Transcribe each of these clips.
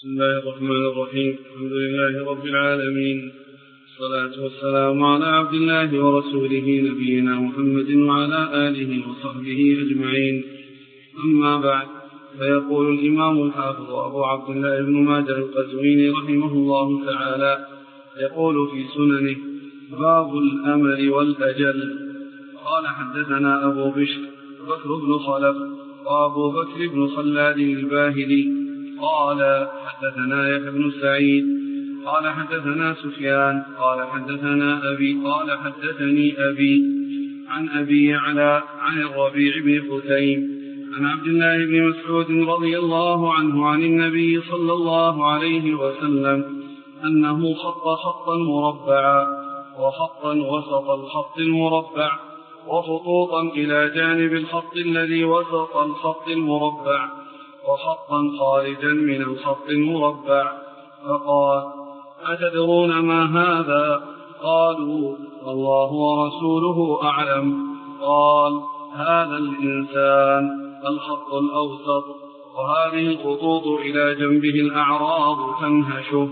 بسم الله الرحمن الرحيم. الحمد لله رب العالمين، والصلاة والسلام على عبد الله ورسوله نبينا محمد وعلى آله وصحبه أجمعين. أما بعد، فيقول الإمام الحافظ أبو عبد الله بن ماجه القزويني رحمه الله تعالى يقول في سننه: باب الأمل والأجل. قال: حدثنا أبو بشر بكر بن خلف وأبو بكر بن خلاد الباهلي قال: حدثنا يحيى بن سعيد قال: حدثنا سفيان قال: حدثنا أبي قال: حدثني أبي عن أبي عن الربيع بن خثيم عن عبد الله بن مسعود رضي الله عنه عن النبي صلى الله عليه وسلم أنه خط خطا مربعا وخطا وسط الخط المربع وخطوطا إلى جانب الخط الذي وسط الخط المربع وخطا خارجا من الخط المربع، فقال: أتدرون ما هذا؟ قالوا: الله ورسوله أعلم. قال: هذا الإنسان الخط الأوسط، وهذه الخطوط إلى جنبه الأعراض تنهشه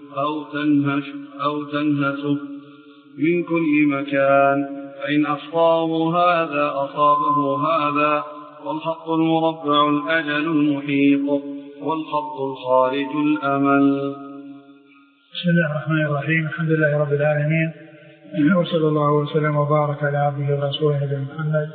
أو تنهسه من كل مكان، فإن أصابه هذا أصابه هذا، والخط المربع الأجل المحيط، والخط الخارج الأمل. بسم الله الرحمن الرحيم. الحمد لله رب العالمين، وصلى الله وسلم وبارك على عبده ورسوله نبينا محمد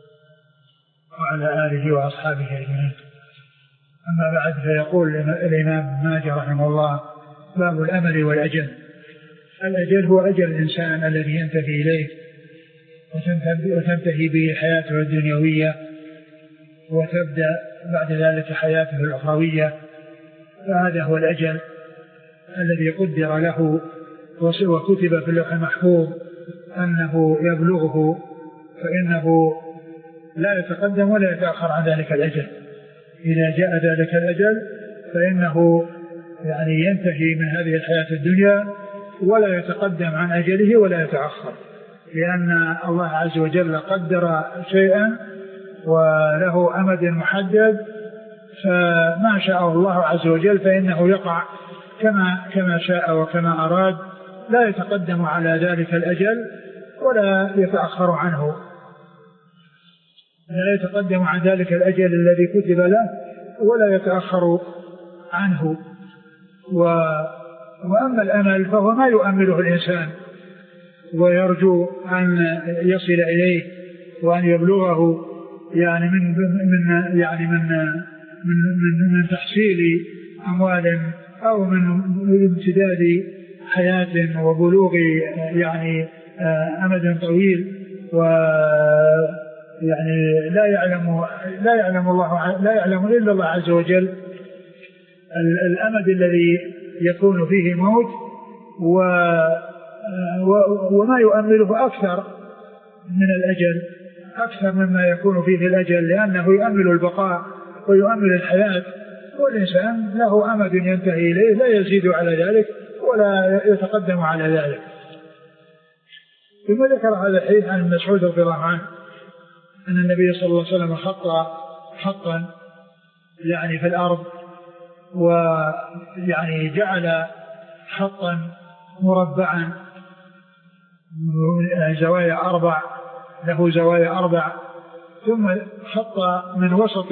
وعلى آله وأصحابه أجمعين. أما بعد، فيقول الإمام ماجه رحمه الله: باب الأمل والأجل. الأجل هو أجل الإنسان الذي ينتهي إليه وتنتهي به حياته الدنيوية وتبدأ بعد ذلك حياته الأخروية، فهذا هو الأجل الذي قدر له وكتب في اللوح المحفوظ أنه يبلغه، فإنه لا يتقدم ولا يتأخر عن ذلك الأجل. إذا جاء ذلك الأجل فإنه ينتهي من هذه الحياة الدنيا ولا يتقدم عن أجله ولا يتأخر، لأن الله عز وجل قدر شيئا وله أمد محدد، فما شاء الله عز وجل فإنه يقع كما شاء وكما أراد، لا يتقدم على ذلك الأجل ولا يتأخر عنه، لا يتقدم عن ذلك الأجل الذي كتب له ولا يتأخر عنه. وأما الأمل فهو ما يؤمله الإنسان ويرجو أن يصل إليه وأن يبلغه، من تحصيل أموال أو من امتداد حياة وبلوغ أمد طويل، لا يعلم إلا الله عز وجل الأمد الذي يكون فيه موت، وما يؤمله أكثر من الأجل، أكثر مما يكون فيه الأجل، لأنه يؤمل البقاء ويؤمل الحياة، والإنسان له أمد ينتهي إليه لا يزيد على ذلك ولا يتقدم على ذلك. ثم ذكر هذا الحديث عن مسعود رضي الله عنه أن النبي صلى الله عليه وسلم خط خطا في الأرض، جعل خطا مربعا زوايا 4 له زوايا 4، ثم خط من وسط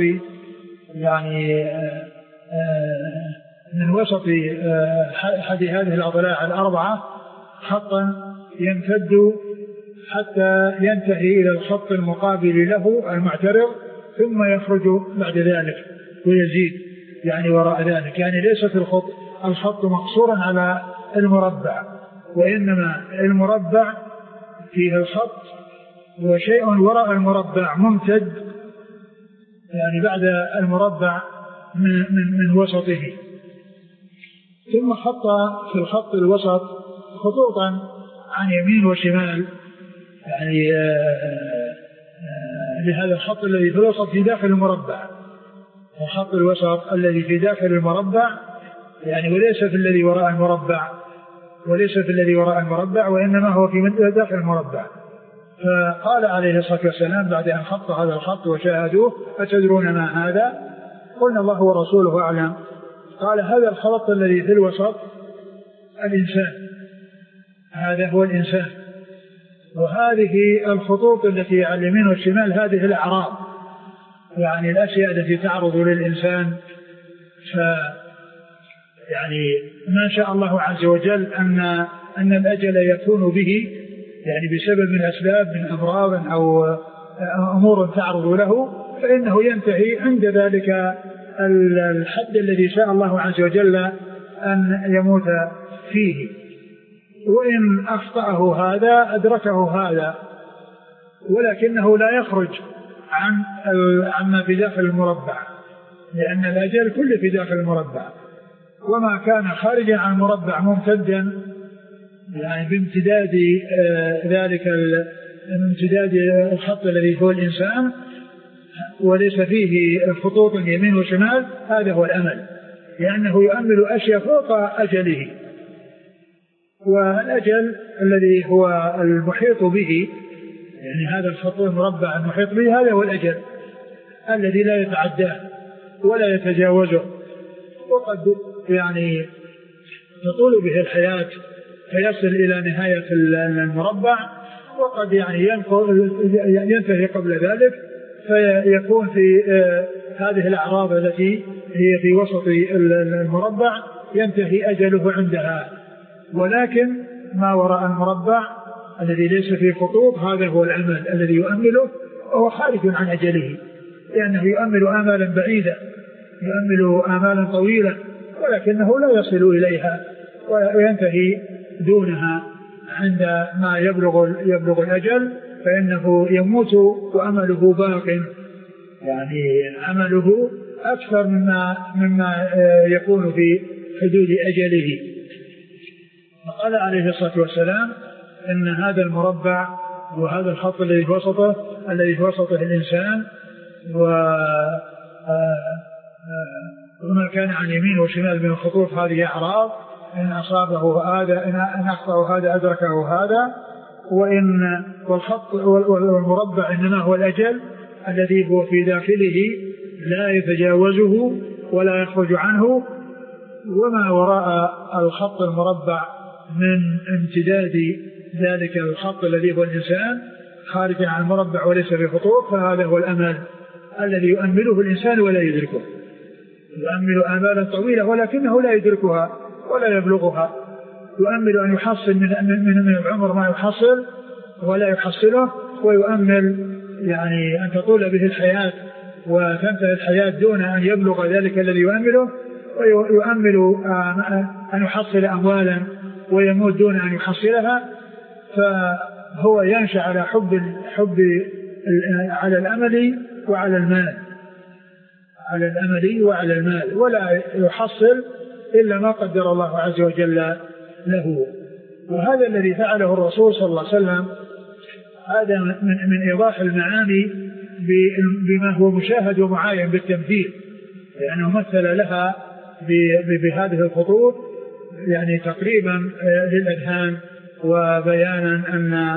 أحد هذه الأضلاع 4 خطا يمتد حتى ينتهي إلى الخط المقابل له المعترض، ثم يخرج بعد ذلك ويزيد وراء ذلك. ليست الخط مقصورا على المربع، وإنما المربع فيه الخط وشيء وراء المربع ممتد بعد المربع من وسطه، ثم خط في الخط الوسط خطوطا عن يمين وشمال لهذا الخط الذي في الوسط في داخل المربع، الخط الوسط الذي في داخل المربع وليس في الذي وراء المربع وإنما هو في داخل المربع. فقال عليه الصلاة والسلام بعد أن خط هذا الخط وشاهدوه: أتدرون ما هذا؟ قلنا: الله ورسوله أعلم. قال هذا الخط الذي في الوسط الإنسان، هذا هو الإنسان، وهذه الخطوط التي على اليمين والشمال هذه الأعراض، يعني الأشياء التي تعرض للإنسان. يعني ما شاء الله عز وجل أن الأجل يكون به، يعني بسبب من أسباب من أمراض أو أمور تعرض له، فإنه ينتهي عند ذلك الحد الذي شاء الله عز وجل أن يموت فيه. وإن أخطأه هذا أدركه هذا، ولكنه لا يخرج عما في داخل المربع، لأن الأجل كله في داخل المربع، وما كان خارجا عن المربع ممتدا يعني بامتداد ذلك امتداد الخط الذي هو الإنسان وليس فيه خطوط يمين وشمال، هذا هو الأمل، لأنه يؤمل أشياء فوق أجله. والأجل الذي هو المحيط به، يعني هذا الخط المربع المحيط به، هذا هو الأجل الذي لا يتعداه ولا يتجاوزه، وقد يعني تطول به الحياة فيصل إلى نهاية المربع، وقد يعني ينتهي قبل ذلك، فيكون في هذه الأعراض التي هي في وسط المربع ينتهي أجله عندها. ولكن ما وراء المربع الذي ليس فيه خطوط هذا هو الأمل الذي يؤمله، وهو خارج عن أجله، لأنه يؤمل آمالا بعيدة، يؤمل آمالا طويلة، ولكنه لا يصل إليها وينتهي دونها عند ما يبلغ الأجل، فإنه يموت وأمله باق، يعني أمله أكثر مما يكون في حدود أجله. فقال عليه الصلاة والسلام إن هذا المربع وهذا الخط الذي في وسطه الإنسان، وما كان عن يمين وشمال من الخطوط هذه أعراض، إن أصابه هذا إن أخطأه هذا أدركه هذا، والخط والمربع إنما هو الأجل الذي هو في داخله لا يتجاوزه ولا يخرج عنه. وما وراء الخط المربع من امتداد ذلك الخط الذي هو الإنسان خارج عن المربع وليس في خطوط، فهذا هو الأمل الذي يؤمله الإنسان ولا يدركه، يؤمل آمالا طويلة ولكنه لا يدركها ولا يبلغها، يؤمل أن يحصل من العمر ما يحصل ولا يحصله، ويؤمل يعني أن تطول به الحياة وتنتهي الحياة دون أن يبلغ ذلك الذي يؤمله، ويؤمل أن يحصل أموالا ويموت دون أن يحصلها. فهو ينشأ على حب على الأمل وعلى المال، على الأمل وعلى المال، ولا يحصل إلا ما قدر الله عز وجل له. وهذا الذي فعله الرسول صلى الله عليه وسلم، هذا من إيضاح المعاني بما هو مشاهد ومعاين بالتمثيل، لأنه مثل لها بهذه الخطوط يعني تقريبا للأذهان، وبيانا أن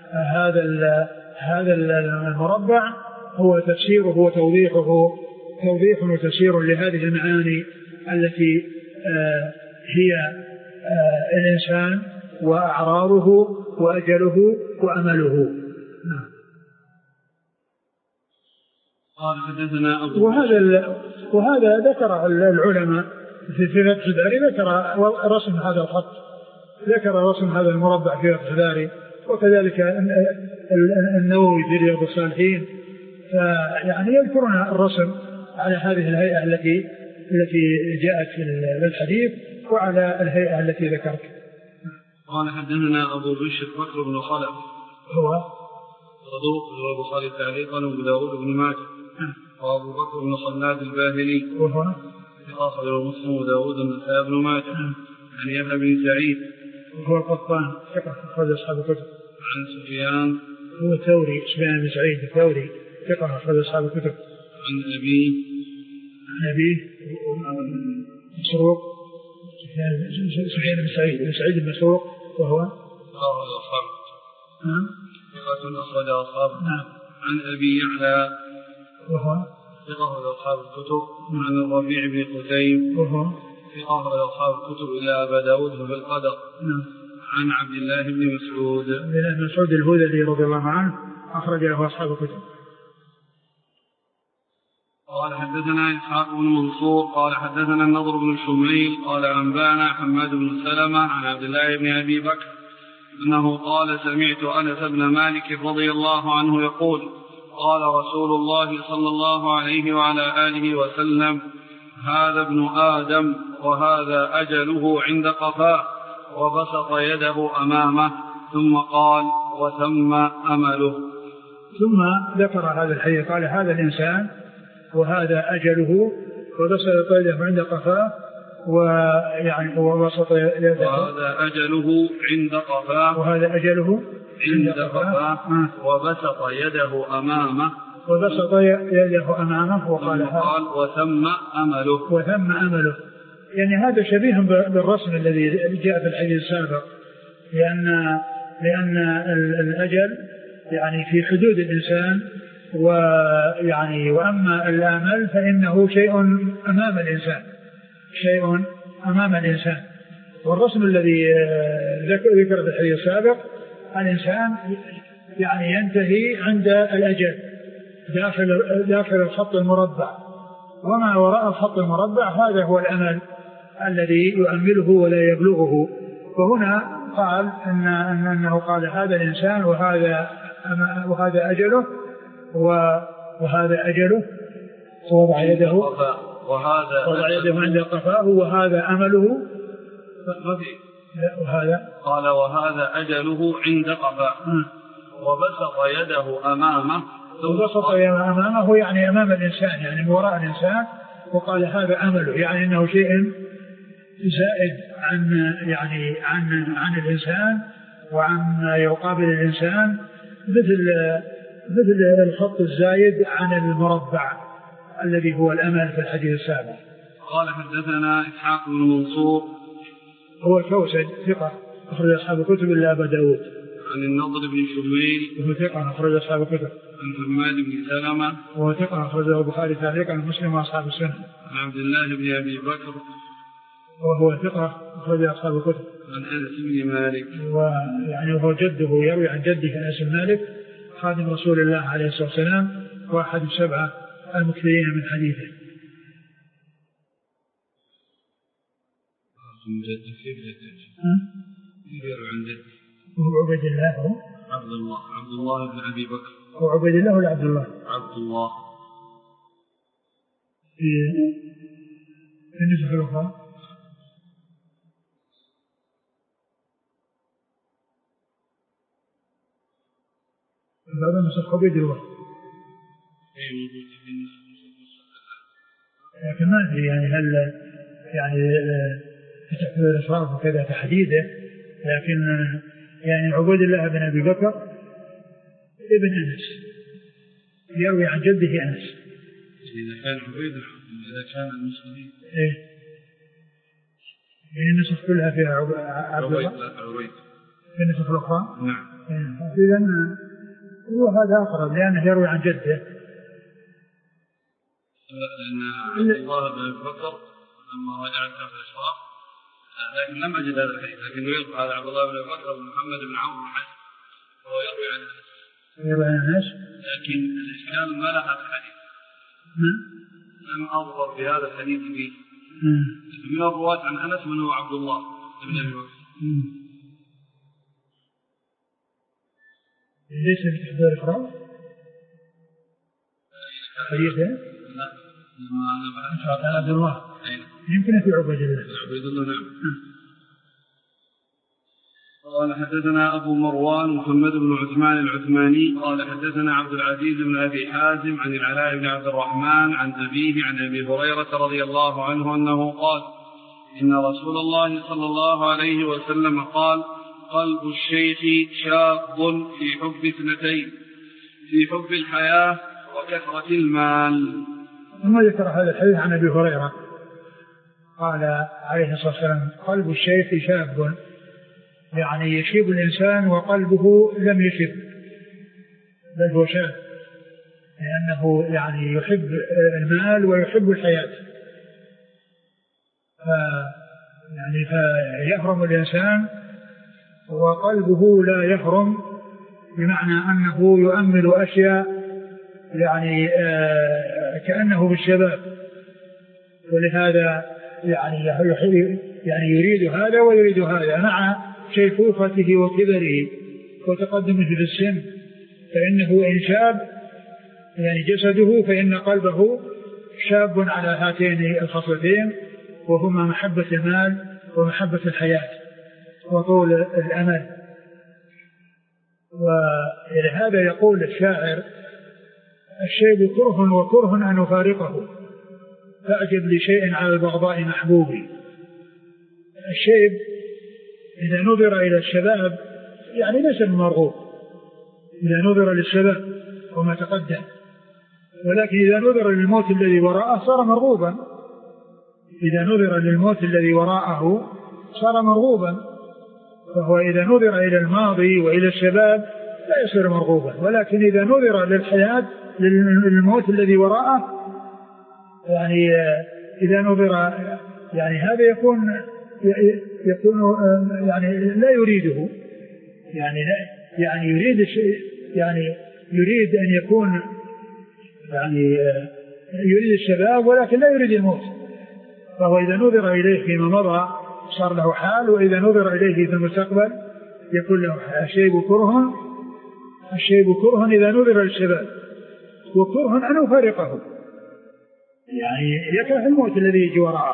هذا المربع هو تفسيره وتوضيحه، توضيح وتفسير لهذه المعاني التي هي الإنسان وأعراضه وأجله وأمله. وهذا ذكر العلماء في فتح الباري، ذكر رسم هذا الخط، ذكر رسم هذا المربع في فتح الباري، وكذلك النووي في رياض الصالحين، فيعني يذكرون الرسم على هذه الهيئة التي جاءت في الحديث وعلى الهيئة التي ذكرت. قال حدثنا أبو بشر بكر بن خلف هو صدوق البخاري تعليقا وأبو داود بن ماجه، وأبو بكر بن خلاد الباهلي وهو ثقة مسلم وداود النسائي بن ماجه، عن يحيى بن سعيد وهو القطان ثقة أخرج أصحاب الكتب، عن سفيان هو ثوري سفيان بن سعيد الثوري ثقة أخرج أصحاب الكتب، عن أبيه مسروق سفيان بن سعيد المسروق وهو أخرج أصحاب ثقة أخرج أصحاب. عن أبي يعلى وهو ثقة أصحاب الكتب. عن الربيع بن قتيم ثقة أصحاب الكتب إلا أبا داود في القدر. عن عبد الله بن مسعود الهذلي رضي الله عنه أخرج له أصحاب الكتب. قال حدثنا إسحاق بن منصور قال حدثنا النضر بن شميل قال أنبانا حماد بن سلمة عن عبد الله بن أبي بكر أنه قال سمعت أنس بن مالك رضي الله عنه يقول قال رسول الله صلى الله عليه وعلى آله وسلم هذا ابن آدم وهذا أجله عند قفاه وبسط يده أمامه ثم قال وثم أمله. ثم ذكر هذا الحديث قال هذا الإنسان وهذا أجله وبسط يده عند قفاه ويعني وبسط يده وهذا أجله عند قفاه وهذا أجله عند قفاه وبسط يده أمامه وقال وثم أمله. يعني هذا شبيه بالرسم الذي جاء في الحديث السابق لأن الأجل يعني في حدود الإنسان وأما الآمل فإنه شيء أمام الإنسان والرسم الذي ذكر في الحديث السابق الإنسان يعني ينتهي عند الأجل داخل الخط المربع وما وراء الخط المربع هذا هو الأمل الذي يؤمله ولا يبلغه. وهنا قال أنه قال هذا الإنسان وهذا أجله ووضع يده عند قفاه وهذا أمله قال وهذا أجله عند قفاه وبسط يده أمامه يعني أمام الإنسان يعني وراء الإنسان وقال هذا أمله يعني أنه شيء زائد عن الإنسان وعن يقابل الإنسان مثل الخط الزايد عن المربع الذي هو الأمل في الحديث السابق. قال حدثنا إسحاق بن منصور هو الكوسج ثقة أخرج أصحاب الكتب إلا أبا داود. عن النضر بن شميل وهو ثقة أخرج أصحاب الكتب. عن حماد بن سلمة وهو ثقة أخرجه البخاري تعليقا عن مسلم وأصحاب السنة. عن عبد الله بن أبي بكر وهو ثقة أخرج أصحاب الكتب. عن أنس بن مالك وهو جده يروي عن جده أنس بن مالك خادم رسول الله عليه الصلاة والسلام واحد السبعة المكثرين من حديثه. من جده كيف يروي عن جده؟ وهو عبد الله بن أبي بكر. هو عبد الله ولا عبد الله؟ عبد الله. في النسخة الأخرى بعد النسخ عبد الله. لكن ما أدري يعني هل يعني تحت الإشراف وكذا تحديده لكن يعني عبد الله بن أبي بكر ابن أنس يروي عن جده أنس. إذا كان عبيد إذا كان المسلمين يعني النسخ كلها فيها عبيد في النسخ الأخرى. نعم. إذن هو هذا أقرب لأنه يروي عن جده. لأن عبد الله بن أبي بكر لما رجعت في الإشراف لكن لم أجد هذا الحديث لكنه يذكر على عبد الله بن أبي بكر بن محمد بن عمرو بن حسن وهو يروي عن أنس لكن الإشكال ما لها في الحديث لم أظهر بهذا الحديث فيه من الرواة عن أنس من هو عبد الله بن أبي بكر. ليس في تحضير الإخراج حديثه؟ لا لما أنا بعد عبد الله يمكن في عبيد الله. نعم. قال حدثنا أبو مروان محمد بن عثمان العثماني قال حدثنا عبد العزيز بن أبي حازم عن العلاء بن عبد الرحمن عن أبيه عن أبي هريرة رضي الله عنه أنه قال إن رسول الله صلى الله عليه وسلم قال قلب الشيخ شاب في حب اثنتين في حب الحياة وكثرة المال. ثم ذكر هذا الحديث عن أبي هريرة قال عليه الصلاة والسلام قلب الشيخ شاب يعني يشيب الإنسان وقلبه لم يشب بل هو شاب لأنه يعني يحب المال ويحب الحياة، يعني فيحرم الإنسان وقلبه لا يحرم، بمعنى أنه يؤمل أشياء يعني كأنه بالشباب، ولهذا يعني يريد هذا ويريد هذا مع شيخوخته وكبره وتقدمه في السن، فإنه إن شاب يعني جسده فإن قلبه شاب على هاتين الخصلتين، وهما محبة المال ومحبة الحياة وطول الأمل. ولهذا يقول الشاعر: الشيب كره وكره أن أفارقه، فأعجب لشيء على البغضاء محبوبي. الشيب إذا نظر إلى الشباب يعني ليس المرغوب، إذا نظر للشباب وما تقدم، ولكن إذا نظر للموت الذي وراءه صار مرغوبا، إذا نظر للموت الذي وراءه صار مرغوبا. فهو إذا نظر إلى الماضي وإلى الشباب لا يصير مرغوبا، ولكن إذا نظر للحياة للموت الذي وراءه يعني إذا نظر يعني هذا يكون يعني لا يريده، يعني يريد يعني يريد أن يكون يعني يريد الشباب ولكن لا يريد الموت. فهو إذا نظر إليه فيما مضى صار له حال، وإذا نظر إليه في المستقبل يكون له حال. الشيب كره إذا نظر للشباب، وكره أن يفارقه، يعني يكره الموت الذي يجي وراءه.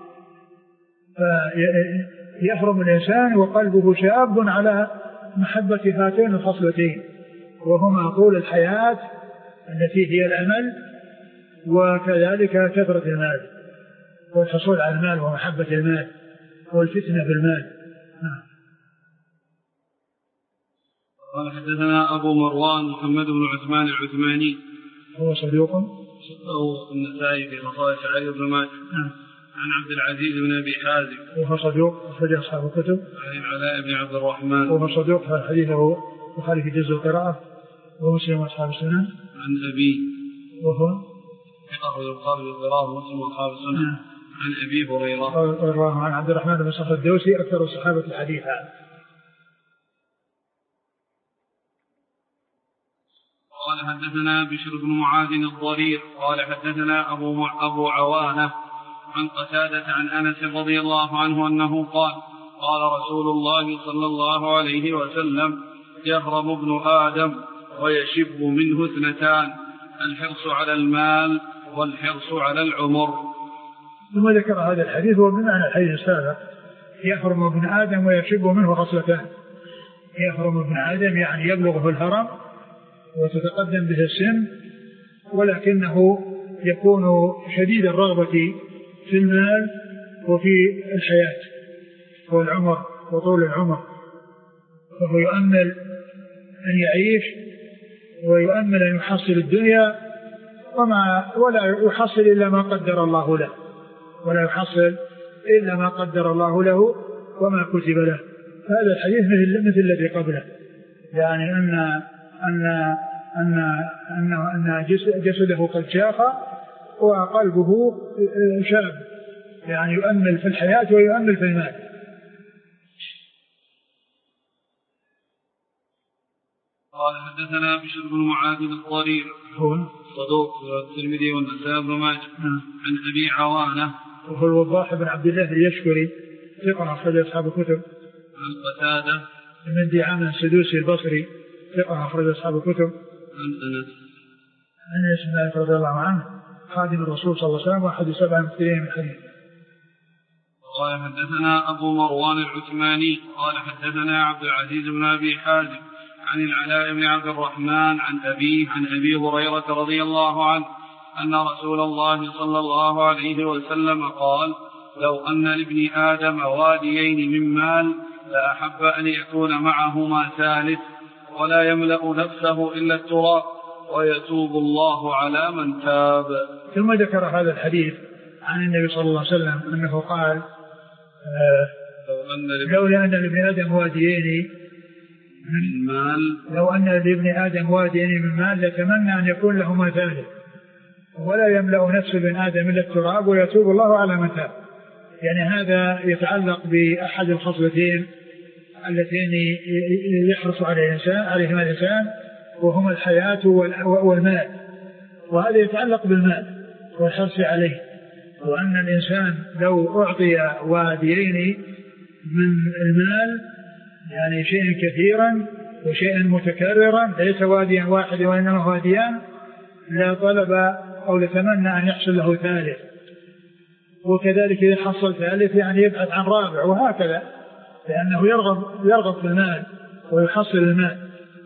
فيحرم الإنسان وقلبه شاب على محبة هاتين الخصلتين، وهما طول الحياة التي هي الأمل، وكذلك كثرة المال والحصول على المال ومحبة المال والفتنة بالمال. قال حدثنا أبو مروان محمد بن عثمان العثماني هو صدوق صدقه النسائي في خصائص علي بن ماجه عن عبد العزيز بن أبي حازم وهو صدوق أخرج أصحاب الكتب عن العلاء بن عبد الرحمن وهو صدوق حديثه البخاري في جزء القراءة ومسلم وأصحاب السنن عن أبي وهو أخرج البخاري في القراءة ومسلم وأصحاب السنن عن أبي هريرة عن عبد الرحمن بن صخر الدوسي أكثر الصحابة حديثا. قال حدثنا بشر بن معاذ الضرير قال حدثنا أبو عوانة عن قتادة عن أنس رضي الله عنه أنه قال قال رسول الله صلى الله عليه وسلم يهرم ابن آدم ويشب منه اثنتان: الحرص على المال والحرص على العمر. ثم ذكر هذا الحديث وبمعنى الحديث السابق: يهرم ابن آدم ويشب منه خصلتان. يهرم ابن آدم يعني يبلغه الهرم وتتقدم به السن، ولكنه يكون شديد الرغبة في المال وفي الحياة والعمر وطول العمر، فهو يؤمل أن يعيش ويؤمل أن يحصل الدنيا ولا يحصل إلا ما قدر الله له، ولا يحصل إلا ما قدر الله له وما كتب له. هذا الحديث مثل الذي قبله، يعني أن جسده قد شاخ وقلبه شاب، يعني يؤمل في الحياة ويؤمل في المال. قال حدثنا بشر بن معاذ الضرير هو صدوق الترمذي والنسائي بن ماجه عن أبي عوانة وهو الوضاح بن عبد الله اليشكري ثقة أخرج أصحاب الكتب عن قتادة من دعامة السدوسي البصري ثقة أخرج أصحاب الكتب عن أنس بن مالك رضي الله عنه خادم الرسول صلى الله عليه وسلم وأحد 7 مكثرين من الحديث. قال حدثنا أبو مروان العثماني قال حدثنا عبد العزيز بن أبي حازم عن العلاء بن عبد الرحمن عن أبي هريرة رضي الله عنه أن رسول الله صلى الله عليه وسلم قال: لو أن لابن آدم واديين من مال لأحب أن يكون معهما ثالث ولا يملأ نفسه إلا التراب ويتوب الله على من تاب. ثم ذكر هذا الحديث عن النبي صلى الله عليه وسلم أنه قال: لولا أن لابن آدم واديين من مال. لو أن لابن آدم واديين من مال لتمنى أن يكون له ما ثالث، ولا يملأ نفس ابن آدم إلا التراب ويتوب الله على من تاب. يعني هذا يتعلق بأحد الخصلتين اللتين يحرص عليهما الإنسان، وهما الحياة والمال. وهذا يتعلق بالمال والحرص عليه، وأن الإنسان لو أعطي واديين من المال، يعني شيئا كثيرا وشيئا متكررا، ليس واديا واحد وإنما واديان، لا طلب أو لتمنى أن يحصل له ثالث. وكذلك إذا حصل ثالث يعني يبحث عن رابع، وهكذا، لأنه يرغب في المال ويحصل المال.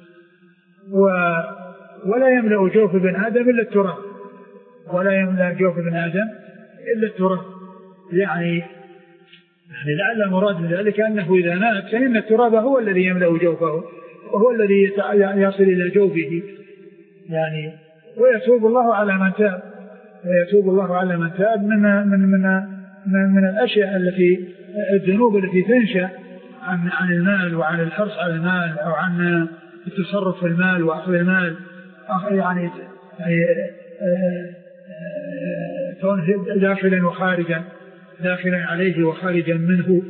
ولا يملأ جوف ابن آدم إلا التراب، ولا يملأ جوف ابن آدم إلا التراب. يعني لعل المراد من ذلك أنه إذا مات فإن التراب هو الذي يملأ جوفه، وهو الذي يصل إلى جوفه يعني. ويتوب الله على من تاب، ويتوب الله على من تاب من الأشياء التي الذنوب التي تنشأ عن المال وعن الحرص على المال، أو عن التصرف في المال وأخذ المال، يعني كونه داخلا وخارجا، داخلا عليه وخارجا منه.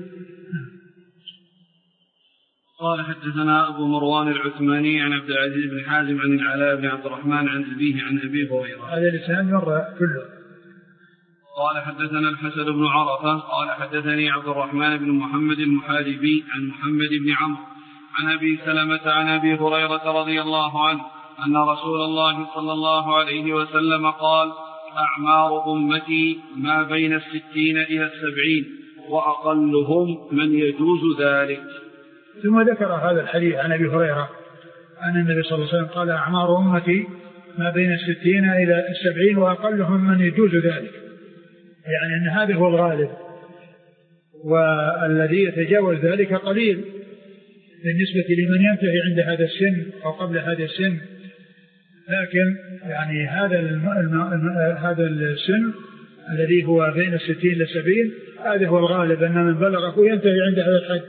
قال حدثنا أبو مروان العثماني عن عبد العزيز بن حازم عن العلاء بن عبد الرحمن عن أبيه عن أبي هريرة. هذا الإسناد مر كله. قال حدثنا الحسن بن عرفة قال حدثني عبد الرحمن بن محمد المحاربي عن محمد بن عمرو عن أبي سلمة عن أبي هريرة رضي الله عنه أن رسول الله صلى الله عليه وسلم قال: أعمار أمتي ما بين 60 إلى 70 وأقلهم من يجوز ذلك. ثم ذكر هذا الحديث عن أبي هريرة أن النبي صلى الله عليه وسلم قال: أعمار أمتي ما بين 60 إلى 70 وأقلهم من يجوز ذلك. يعني أن هذا هو الغالب، والذي يتجاوز ذلك قليل بالنسبة لمن ينتهي عند هذا السن أو قبل هذا السن. لكن يعني هذا السن الذي هو بين 60 إلى 70 هذا هو الغالب، أن من بلغه ينتهي عند هذا الحد،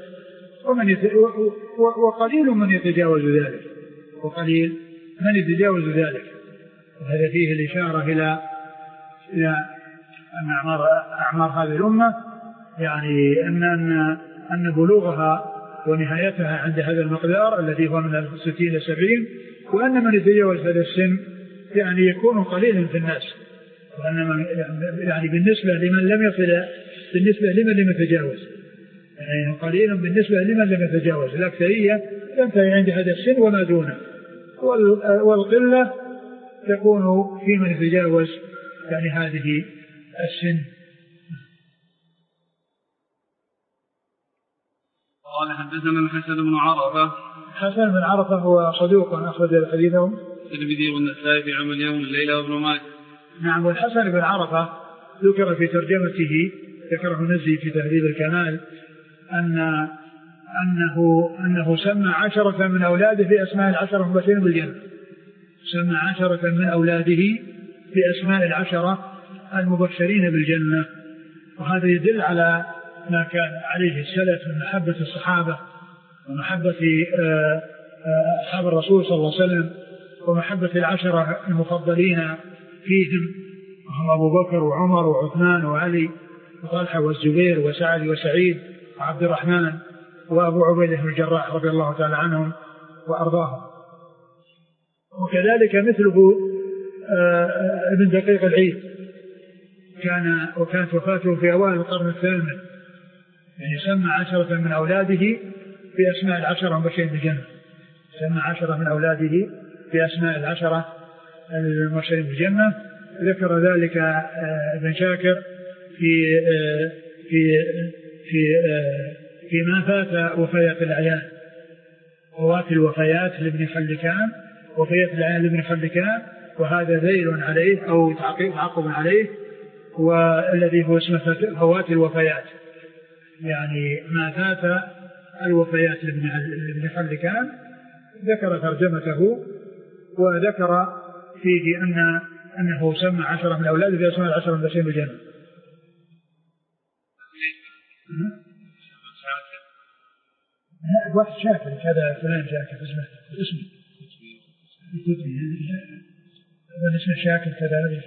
وقليل من يتجاوز ذلك، وقليل من يتجاوز ذلك. وهذا فيه الإشارة إلى أن أعمار هذه الأمة يعني أن بلوغها ونهايتها عند هذا المقدار الذي هو من 60 إلى 70، وأن من يتجاوز هذا السن يعني يكون قليلا في الناس، وأن يعني بالنسبة لمن لم يصل، بالنسبة لمن لم يتجاوز، يعني قليلا بالنسبة لمن لم يتجاوز. الأكثرية تنتهي عند هذا السن وما دونه، والقلة تكون في من يتجاوز يعني هذه السن. قال حدثنا الحسن بن عرفة. حسن بن عرفة هو صدوق أخرج حديثه الترمذي والنسائي في عمل يوم الليلة وابن ماجه. نعم. والحسن بن عرفة ذكر في ترجمته، ذكره النزي في تهذيب الكمال، أنه سمى 10 من أولاده بأسماء 10 المبشرين بالجنة. سمى 10 من أولاده بأسماء 10 المبشرين بالجنة. وهذا يدل على ما كان عليه السلف من محبة الصحابة ومحبة أصحاب الرسول صلى الله عليه وسلم، ومحبة 10 المفضلين فيهم، وهم أبو بكر وعمر وعثمان وعلي وطلحة والزبير وسعد وسعيد وعبد الرحمن وأبو عبيدة بن الجراح رضي الله تعالى عنهم وأرضاهم. وكذلك مثله ابن دقيق العيد، وكانت وفاته في أوائل القرن الثامن، يعني سمى 10 من أولاده بأسماء 10 المبشرين بالجنة. سمى 10 من أولاده بأسماء 10 المبشرين بالجنة. ذكر ذلك ابن شاكر في ما فات وفيات الأعيان، وفات الوفيات لابن خلكان، وفيات الأعيان لابن خلكان، وهذا ذيل عليه أو تعقب عليه، والذي هو اسمه فوات الوفيات، يعني ما فات الوفيات لابن خلكان. ذكر ترجمته وذكر فيه أنه سمى 10 من أولاده بأسماء 10 المبشرين بالجنة. واحد شاكر هذا فلان شاكر اسمه هذا اسمه شاكر كذا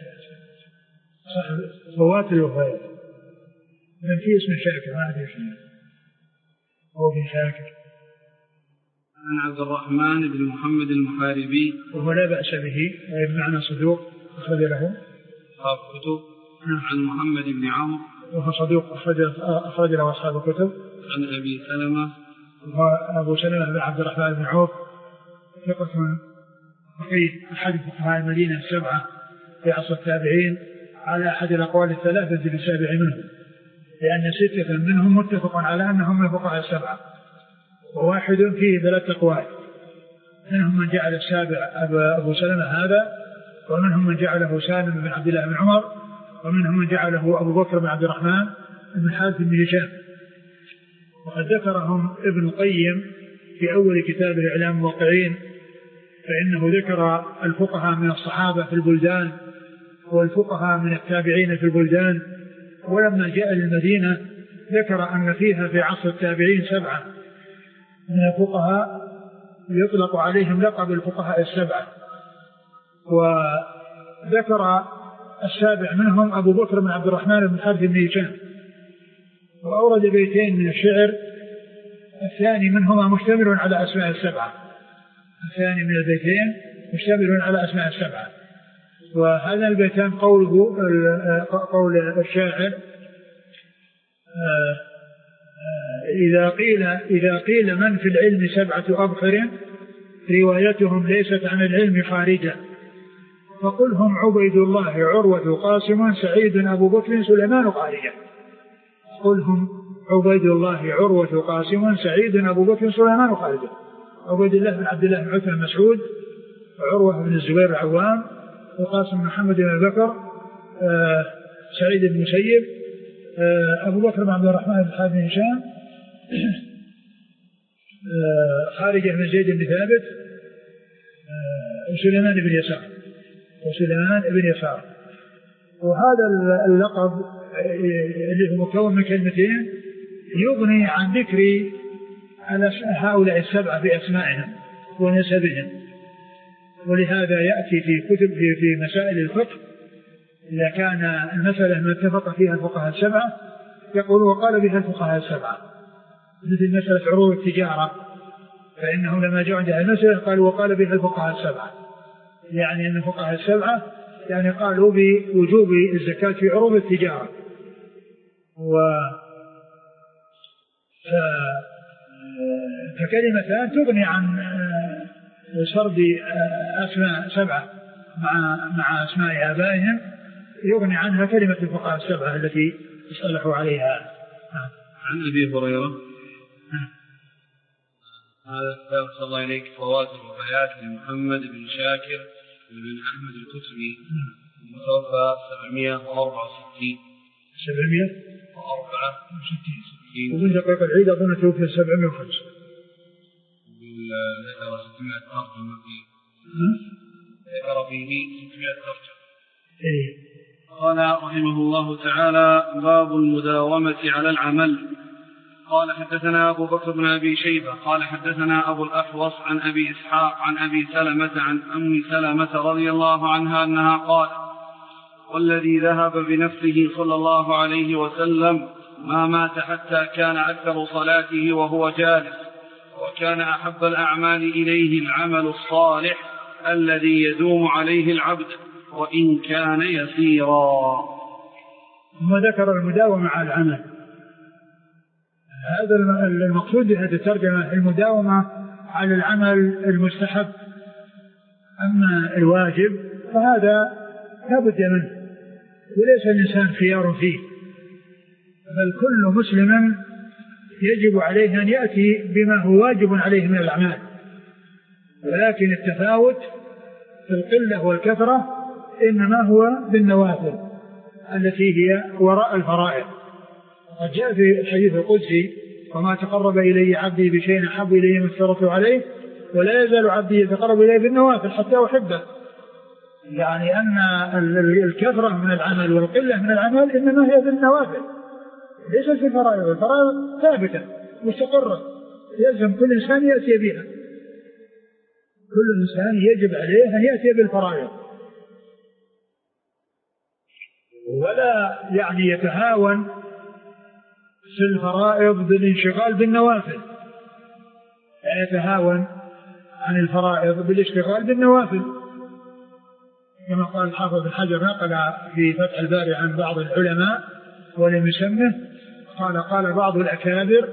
فوات الوفاة من في اسم شاكر ما أدري شنو هو بن شاكر. عن عبد الرحمن بن محمد المحاربي وهو لا بأس به بمعنى صدوق أخرج له أصحاب الكتب. عن محمد بن عمرو وهو صدوق أخرج له أصحاب الكتب. عن أبي سلمة أبو سلمة بن عبد الرحمن بن عوف ثقة فقيه أحد فقهاء المدينة السبعة في عصر التابعين على أحد الأقوال الثلاثة بالسابع منهم، لأن 6 منهم متفق على أنهم من الفقهاء السبعة، وواحد فيه 3 أقوال، منهم من جعل السابع أبو سلمة هذا، ومنهم من جعله سالم بن عبد الله بن عمر، ومنهم من جعله أبو بكر بن عبد الرحمن بن حارث بن هشام. وقد ذكرهم ابن القيم في أول كتابه إعلام الواقعين، فإنه ذكر الفقهاء من الصحابة في البلدان والفقهاء من التابعين في البلدان، ولما جاء للمدينة ذكر أن فيها في عصر التابعين 7 من الفقهاء يطلق عليهم لقب الفقهاء السبعة، وذكر السابع منهم أبو بكر بن عبد الرحمن بن حارث بن هشام، وأورد بيتين من الشعر، الثاني منهما مشتمل على أسماء السبعة، الثاني من البيتين مشتمل على أسماء السبعة. وهذا البيتان قول الشاعر إذا قيل من في العلم 7 أبحر روايتهم ليست عن العلم خارجة، فقل هم عبيد الله عروة قاسم سعيد أبو بكر سليمان خارجة. قل هم عبيد الله عروة قاسم سعيد أبو بكر سليمان خارجة. عبيد الله بن عبد الله بن عتبة مسعود، وعروة بن الزبير العوام، وقاسم محمد بن بكر، سعيد بن مسيب، أبو بكر بن عبد الرحمن بن حارث بن هشام، خارجة بن زيد بن ثابت، وسليمان بن يسار. وهذا اللقب اللي هو مكون من كلمتين يغني عن ذكر على هؤلاء 7 بأسمائهم ونسبهم، ولهذا يأتي في كتب في مسائل الفقه إذا كان المسألة من اتفق فيها الفقهاء 7 يقول وقال بها الفقهاء 7، مثل مسألة عروض التجارة، فإنهم لما جاءوا عند المسألة قالوا وقال بها الفقهاء 7، يعني أن الفقهاء 7 يعني قالوا بوجوب الزكاة في عروض التجارة. فكلمتان تغني عن سرد أسماء 7 مع أسماء آبائهم، يغني عنها كلمة الفقهاء 7 التي اصطلحوا عليها. عن أبي هريرة هذا الكتاب صلى الله إليك فوات الوفيات لمحمد بن شاكر بن أحمد الكتبي المتوفى 764 ومن دقيقة العيد أظن توفي 705 ذكر 600 ترجمة فيه ذكر فيه 600 ترجمة. قال رحمه الله تعالى: باب المداومة على العمل. قال حدثنا أبو بكر بن أبي شيبة قال حدثنا أبو الأحوص عن أبي إسحاق عن أبي سلمة عن أم سلمة رضي الله عنها أنها قال: والذي ذهب بنفسه صلى الله عليه وسلم ما مات حتى كان أكثر صلاته وهو جالس، وكان أحب الأعمال إليه العمل الصالح الذي يدوم عليه العبد وإن كان يسيرا. ثم ذكر المداومة على العمل. هذا المقصود بهذه الترجمة المداومة على العمل المستحب، أما الواجب فهذا لا بد منه وليس الإنسان خيار فيه، بل كل مسلم يجب عليه أن يأتي بما هو واجب عليه من الأعمال، ولكن التفاوت في القلة والكثرة إنما هو بالنوافل التي هي وراء الفرائض. وقد جاء في الحديث القدسي: وما تقرب إلي عبدي بشيء أحب إلي ما افترضت عليه ولا يزال عبدي يتقرب إلي بالنوافل حتى أحبه. يعني أن الكثرة من العمل والقلة من العمل إنما هي بالنوافل ليس في الفرائض. الفرائض ثابتة مستقرة، يلزم كل إنسان يأتي بها، كل إنسان يجب عليه أن يأتي بالفرائض، ولا يعني يتهاون في الفرائض بالانشغال بالنوافل، لا يتهاون عن الفرائض بالاشتغال بالنوافل، كما قال الحافظ بن حجر نقل في فتح الباري عن بعض العلماء ولم يسمه، قال بعض الأكابر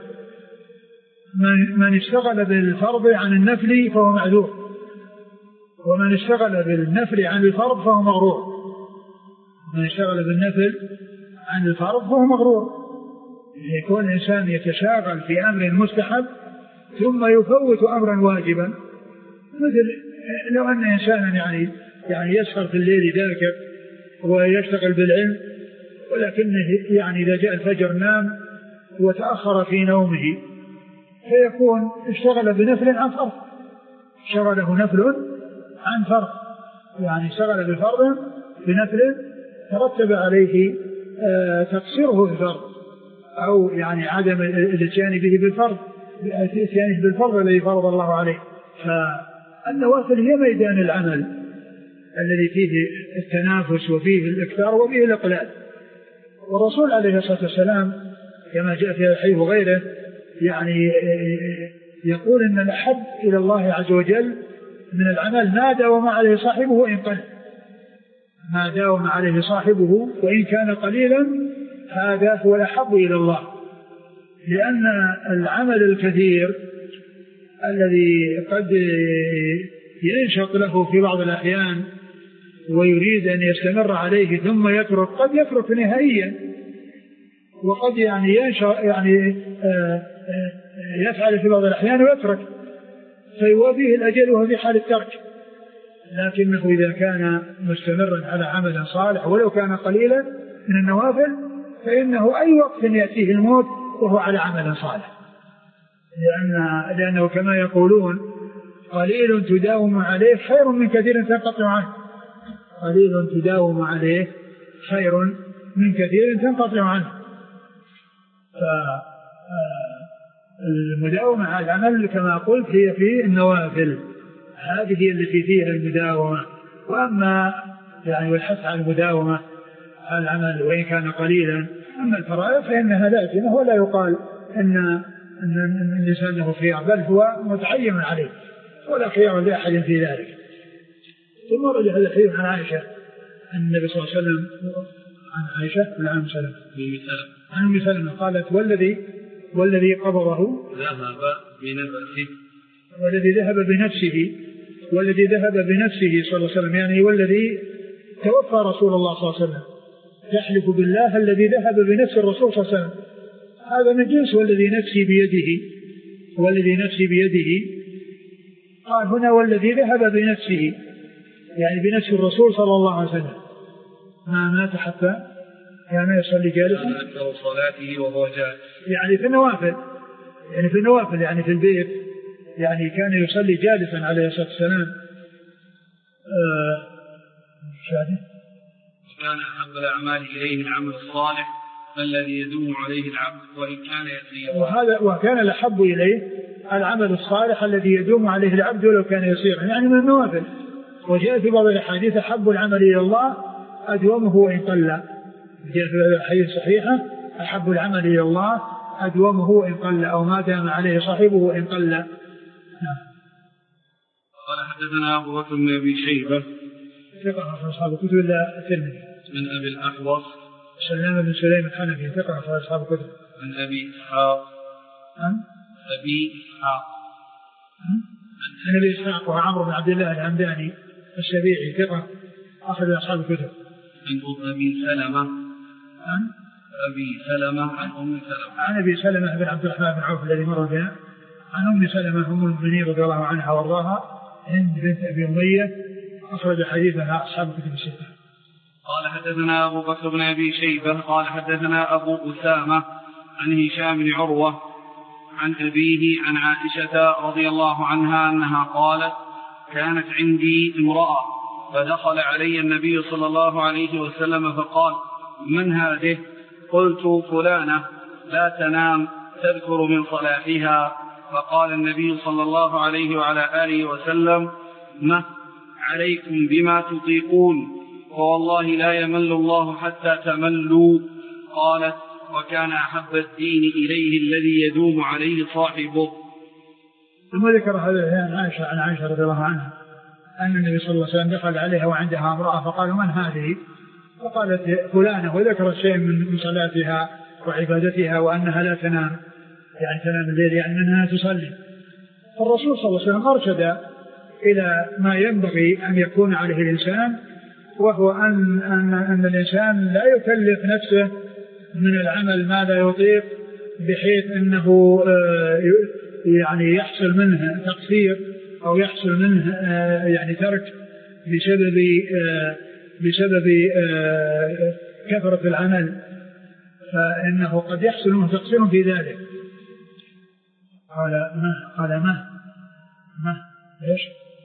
من اشتغل بالفرض عن النفل فهو معذور، ومن اشتغل بالنفل عن الفرض فهو مغرور. من اشتغل بالنفل عن الفرض فهو مغرور، يكون الإنسان يتشاغل في أمر مستحب ثم يفوت أمرا واجبا، مثل لو أن إنسانا يعني يسهر في الليل ذاكر ويشتغل بالعلم، ولكنه يعني إذا جاء الفجر نام وتأخر في نومه، فيكون اشتغل بنفل عن فرض، شغله نفل عن فرض، يعني اشتغل بفرض بنفل ترتب عليه تقصيره في الفرض، أو يعني عدم الاتيان به بالفرض، الاتيان بالفرض الذي فرض الله عليه. فالنوافل هي ميدان العمل الذي فيه التنافس وفيه الإكثار وفيه الإقلال. والرسول عليه الصلاة والسلام كما جاء في الحديث وغيره يعني يقول إن الأحب إلى الله عز وجل من العمل ما داوم عليه صاحبه وإن قل، ما داوم عليه صاحبه وإن كان قليلا هذا هو الأحب إلى الله، لأن العمل الكثير الذي قد ينشط له في بعض الأحيان ويريد أن يستمر عليه ثم يترك، قد يترك نهائيا، وقد يعني يفعل في بعض الأحيان ويترك فيوافيه الأجل وهو في حال الترك. لكنه إذا كان مستمرا على عمل صالح ولو كان قليلا من النوافل فإنه أي وقت يأتيه الموت وهو على عمل صالح، لأنه كما يقولون قليل تداوم عليه خير من كثير تنقطع عنه، قليل تداوم عليه خير من كثير تنقطع عنه. فالمداومة على العمل كما قلت هي في النوافل، هذه هي التي فيها المداومة. وأما يعني والحث على المداومة على العمل وإن كان قليلا، أما الفرائض فإنها لازمة ولا يقال أن الإنسان له خيار، بل هو متعين عليه ولا خيار لأحد في ذلك. ثم رجع هذا الحديث عن عائشة أن النبي صلى الله عليه وسلم، عن عائشة ولا عن سلمة؟ عن أم سلمة قالت والذي قبضه والذي ذهب بنفسه صلى الله عليه وسلم، يعني والذي توفى رسول الله صلى الله عليه وسلم، تحلف بالله الذي ذهب بنفس الرسول صلى الله عليه وسلم، هذا من جنس والذي نفسي بيده قال هنا والذي ذهب بنفسه، يعني بنفس الرسول صلى الله عليه وسلم ما مات حتى كان يصلي جالسا، أكثر صلاته وهو جالس، يعني في النوافل يعني في البيت، يعني كان يصلي جالسا عليه الصلاة والسلام. كان أحب الأعمال إليه العمل الصالح الذي يدوم عليه العبد وإن كان يسيرا، وكان الأحب إليه العمل الصالح الذي يدوم عليه العبد ولو كان يسيرا، يعني من النوافل. وجاء في بعض الأحاديث أحب العمل إلى الله أدومه وإن قل، جاء في بعض الأحاديث صحيحة أحب العمل إلى الله أدومه وإن قل، أو ما دام عليه صاحبه وإن قل. قال حدثنا أبو بكر بن أبي شيبة ثقة في أصحاب الكتب إلا الترمذي، من أبي الأحوص سلام بن سليم الحنفي ثقة في أصحاب الكتب، عن أبي إسحاق عن أبي إسحاق وعمرو بن عبد الله العمداني الشبيعي ثقة أخرج أصحاب الكتب، عن أبي سلمة عن أم سلمة عن أبي سلمة بن عبد الرحمن بن عوف الذي مر بنا، عن أم سلمة أم المؤمنين رضي الله عنها وارضاها هند بنت أبي أمية أخرج حديثها أصحاب الكتب الستة. قال حدثنا أبو بكر بن أبي شيبة قال حدثنا أبو أسامة عن هشام بن عروة عن أبيه عن عائشة رضي الله عنها أنها قالت كانت عندي امرأة فدخل علي النبي صلى الله عليه وسلم فقال من هذه؟ قلت فلانة لا تنام تذكر من صلاحها فقال النبي صلى الله عليه وعلى آله وسلم: ما عليكم بما تطيقون، فوالله لا يمل الله حتى تملوا. قالت: وكان أحب الدين إليه الذي يدوم عليه صاحبه. ثم ذكر هذا عن عائشة رضي الله عنها أن النبي صلى الله عليه وسلم دخل عليها وعندها امرأة فقال: من هذه؟ فقالت: فلانة، وذكر شيء من صلاتها وعبادتها وأنها لا تنام، يعني تنام الليل، يعني أنها تصلي. فالرسول صلى الله عليه وسلم أرشد إلى ما ينبغي أن يكون عليه الإنسان، وهو أن الإنسان لا يكلف نفسه من العمل ما لا يطيق، بحيث أنه يعني يحصل منه تقصير أو يحصل منه يعني ترك بسبب كثرة العمل، فإنه قد يحصل منه تقصير في ذلك. قال ما إيش؟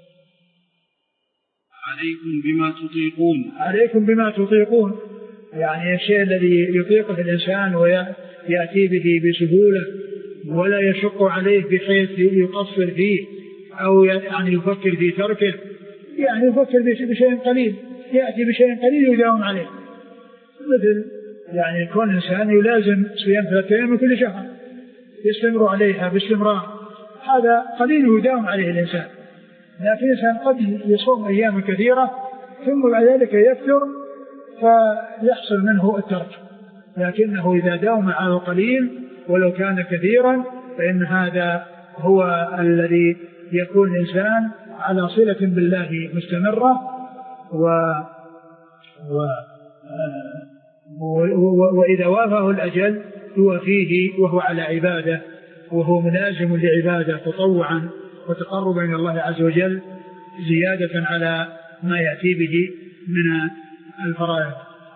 عليكم بما تطيقون، يعني الشيء الذي يطيقه الإنسان ويأتي به بسهولة ولا يشق عليه بحيث يقصر فيه أو يعني يفكر في تركه، يعني يفكر بشيء قليل، يأتي بشيء قليل يداوم عليه، مثل يعني يكون الإنسان يلازم صيام 3 أيام من كل شهر يستمر عليها باستمرار، هذا قليل يداوم عليه الإنسان. لكن الإنسان قد يصوم أيام كثيرة ثم بعد ذلك يكثر فيحصل منه الترك، لكنه إذا داوم على القليل ولو كان كثيرا فإن هذا هو الذي يكون الإنسان على صلة بالله مستمرة وإذا وافاه الأجل يوافيه وهو على عبادة، وهو ملازم لعبادة تطوعا وتقربا إلى الله عز وجل زيادة على ما يأتي به من الفرائض.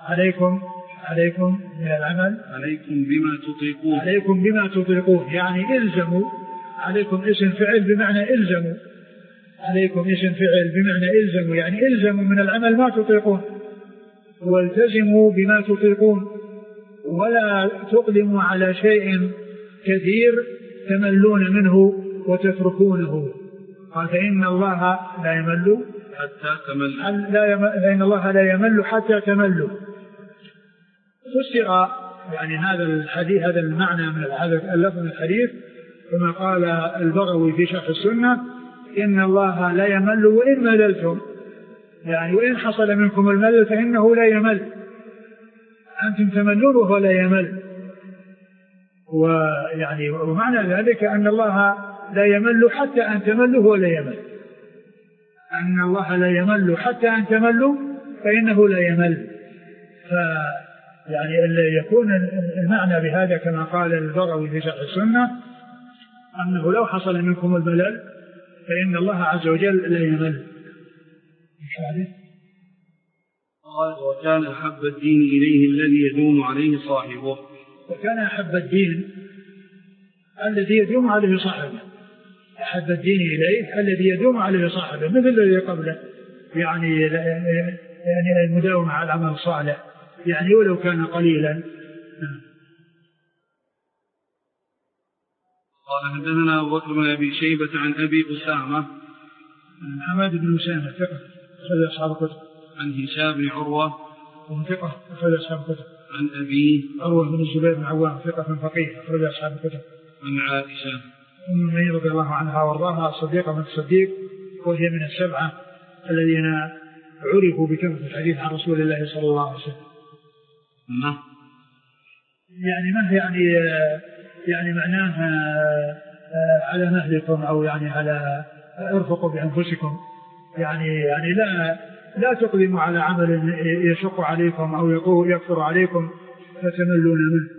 عليكم من العمل، عليكم بما تطيقون، يعني إلزموا. عليكم اسم فعل بمعنى إلزموا، عليكم اسم فعل بمعنى إلزموا، يعني إلزموا من العمل ما تطيقون، والتزموا بما تطيقون، ولا تقدموا على شيء كثير تملون منه وتتركونه. قال: فإن الله لا يمل حتى تملوا، فإن الله لا يمل حتى تملوا. فسر يعني هذا الحديث، هذا المعنى من هذا اللفظ من الحديث كما قال البغوي في شرح السنة: إن الله لا يمل وإن مللتم، يعني وإن حصل منكم الملل فإنه لا يمل، أنتم تملون وهو لا يمل. ويعني ومعنى ذلك أن الله لا يمل حتى أن تملوا وهو لا يمل، أن الله لا يمل حتى أن تملوا فإنه لا يمل. يعني يكون المعنى بهذا كما قال البغوي في شرح السنة أنه لو حصل منكم الملل فإن الله عز وجل لا يمل. قال: وكان أحب الدين إليه الذي يدوم عليه صاحبه. وكان أحب الدين الذي يدوم عليه صاحبه، أحب الدين إليه الذي يدوم عليه صاحبه، مثل الذي قبله، يعني المداومة على العمل الصالح، يعني ولو كان قليلا. قال: حدثنا أبو بكر بن أبي شيبة عن أبي أسامة حماد بن أسامة ثقة أخرج أصحاب الكتب. عن هشام بن عروة ثقة أخرج أصحاب الكتب. عن أبيه عروة بن الزبير بن عوام ثقة فقيه أخرج أصحاب الكتب. عن عائشة أم المؤمنين رضي الله عنها وارضاها الصديقة بنت الصديق، وهي من السبعة الذين عرفوا بكثرة الحديث عن رسول الله صلى الله عليه وسلم. يعني معناه على مهلكم، أو يعني على ارفقوا بأنفسكم، يعني لا تقدموا على عمل يشق عليكم أو يكثر عليكم فتملون منه.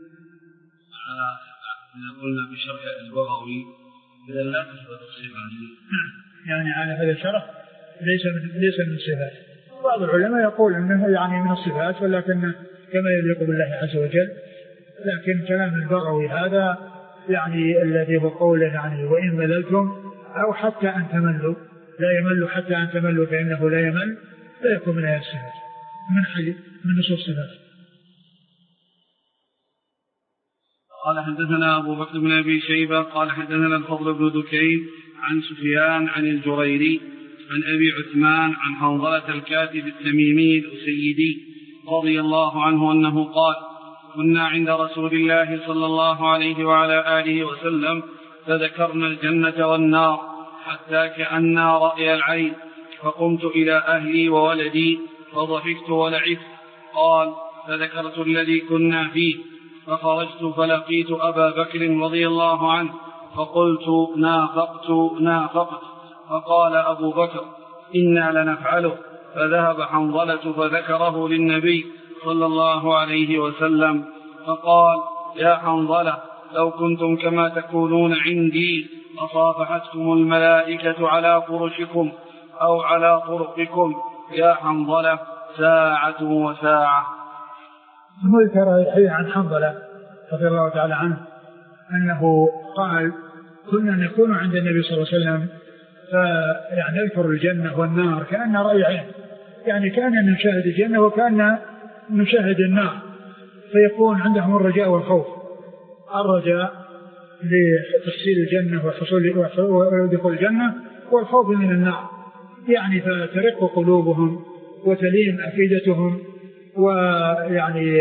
إذا قلنا بشرح البغوي إذا لا تثبت الصفات، يعني على هذا الشرح ليس من الصفات. بعض العلماء يقول أنه يعني من الصفات، ولكن كما يليق بالله عز وجل. لكن كلام البغوي هذا يعني الذي هو قوله يعني وإن مللتم أو حتى أن تملوا، لا يمل حتى أن تملوا فإنه لا يمل، لا يكون من آيات الصفات، من نصوص الصفات. قال حدثنا أبو بكر بن أبي شيبة قال حدثنا الفضل بن دكين عن سفيان عن الجريري عن أبي عثمان عن حنظلة الكاتب التميمي الأسيدي رضي الله عنه أنه قال: كنا عند رسول الله صلى الله عليه وعلى آله وسلم فذكرنا الجنة والنار حتى كأننا رأي العين، فقمت إلى أهلي وولدي فضحكت ولعبت. قال: فذكرت الذي كنا فيه، فخرجت فلقيت أبا بكر رضي الله عنه فقلت: نافقت. فقال أبو بكر: إنا لنفعله. فذهب حنظلة فذكره للنبي صلى الله عليه وسلم فقال: يا حنظلة، لو كنتم كما تكونون عندي أصافحتكم الملائكة على فرشكم أو على طرقكم. يا حنظلة، ساعة وساعة. ثم ذكر عن حنظلة رضي الله تعالى عنه أنه قال: كنا نكون عند النبي صلى الله عليه وسلم فيعني نذكر الجنة والنار كأن رأي عين، يعني كأن نشاهد الجنة وكأن نشاهد النار، فيكون عندهم الرجاء والخوف، الرجاء لتحصيل الجنة ودخول الجنة، والخوف من النار، يعني فترق قلوبهم وتلين أفئدتهم، ويعني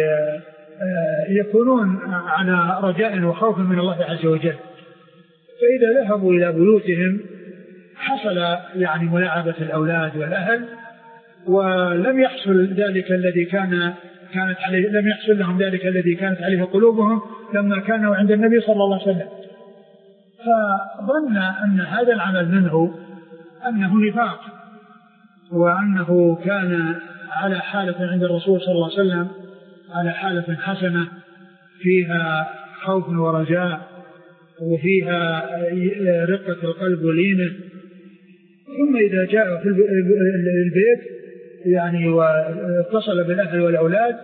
يكونون على رجاء وخوف من الله عز وجل. فإذا ذهبوا إلى بيوتهم حصل يعني ملاعبة الأولاد والأهل، ولم يحصل ذلك الذي كانت عليه، لم يحصل لهم ذلك الذي كانت عليه قلوبهم لما كانوا عند النبي صلى الله عليه وسلم، فظن أن هذا العمل منه أنه نفاق، وأنه كان على حالة عند الرسول صلى الله عليه وسلم، على حالة حسنة فيها خوف ورجاء وفيها رقة القلب ولينه. ثم إذا جاء في البيت يعني واتصل بالأهل والأولاد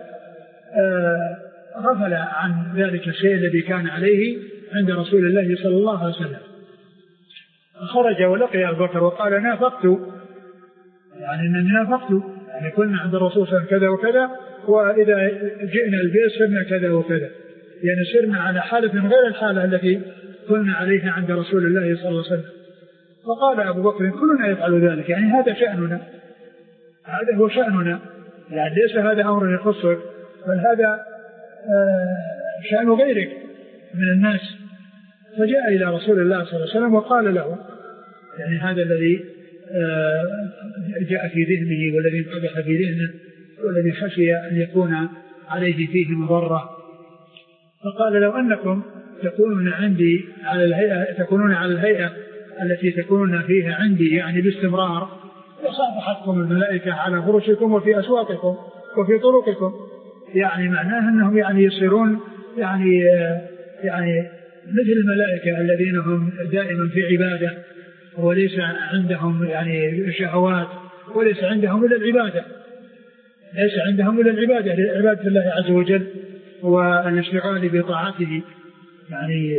غفل عن ذلك الشيء الذي كان عليه عند رسول الله صلى الله عليه وسلم، خرج ولقي أبو بكر وقال: نافقت، يعني أنني نافقت، يعني كنا عند الرسول صلى الله عليه وسلم كذا وكذا، وإذا جئنا البيت صرنا كذا وكذا، يعني صرنا على حالة غير الحالة التي كنا عليها عند رسول الله صلى الله عليه وسلم. فقال أبو بكر: كلنا يفعل ذلك، يعني هذا شأننا، هذا هو شأننا، يعني ليس هذا أمر يخصك، بل هذا شأن غيرك من الناس. فجاء إلى رسول الله صلى الله عليه وسلم وقال له يعني هذا الذي جاء في ذهنه والذي انقدح في ذهنه والذي خشي أن يكون عليه فيه مضرة. فقال: لو أنكم تكونون عندي تكونون على الهيئة التي تكونون فيها عندي يعني باستمرار، وصافحتكم الملائكة على فرشكم وفي أسواقكم وفي طرقكم، يعني معناه أنهم يعني يصيرون يعني مثل الملائكة الذين هم دائما في عبادة، وليس عندهم يعني شهوات، وليس عندهم إلا العبادة، ليس عندهم إلا العبادة لعبادة الله عز وجل والاشتغال بطاعته، يعني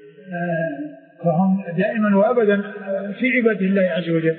فهم دائما وأبدا في عبادة الله عز وجل.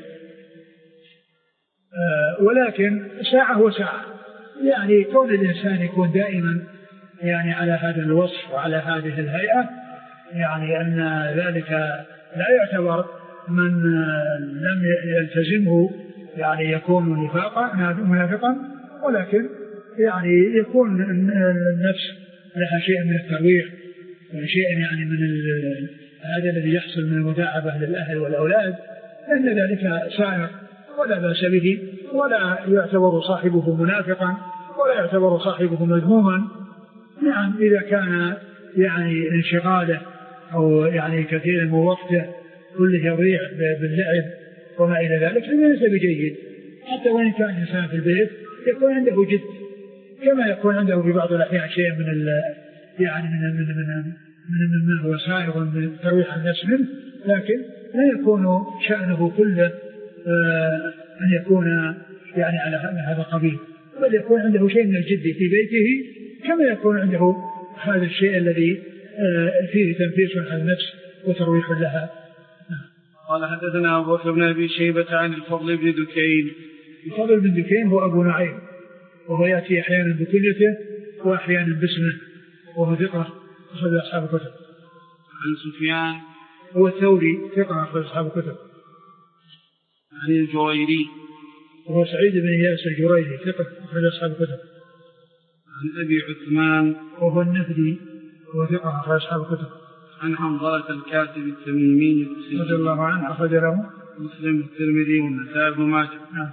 ولكن ساعة وساعة، يعني كون الإنسان يكون دائما يعني على هذا الوصف وعلى هذه الهيئة، يعني أن ذلك لا يعتبر من لم يلتزمه يعني يكون منافقا، ولكن يعني يكون النفس لها شيء من الترويح وشيء يعني من هذا الذي يحصل من المداعبة للأهل والأولاد، أن ذلك سائر ولا بأس به، ولا يعتبر صاحبه منافقا ولا يعتبر صاحبه مذموما. نعم، إذا كان يعني انشغاله أو يعني كثير من وقته كله يضيع باللعب وما إلى ذلك ليس بجيد، حتى وإن كان إنسان في البيت يكون عنده جد، كما يكون عنده في بعض الأحيان شيء من يعني من هو سائغ من ترويح النفس منه، لكن لا يكون شأنه كله أن يكون يعني على هذا القبيل، بل يكون عنده شيء من الجد في بيته، كما يكون عنده هذا الشيء الذي فيه تنفيس على النفس وترويح لها. قال: حدثنا أبو بكر بن أبي شيبة عن الفضل بن دكين. الفضل بن دكين هو أبو نعيم، وهو يأتي أحيانا بكنيته وأحيانا باسمه، وهو ثقة أخرج أصحاب الكتب. عن سفيان هو الثوري ثقة أخرج أصحاب الكتب. عن الجريري وهو سعيد بن إياس الجريري ثقة أخرج أصحاب الكتب. عن أبي عثمان وهو النفدي وهو ثقة أخرج أصحاب الكتب. عن حنظلة الكاتب التميمي رضي الله عنه أخرج له مسلم والترمذي والنسائي بن ماجه.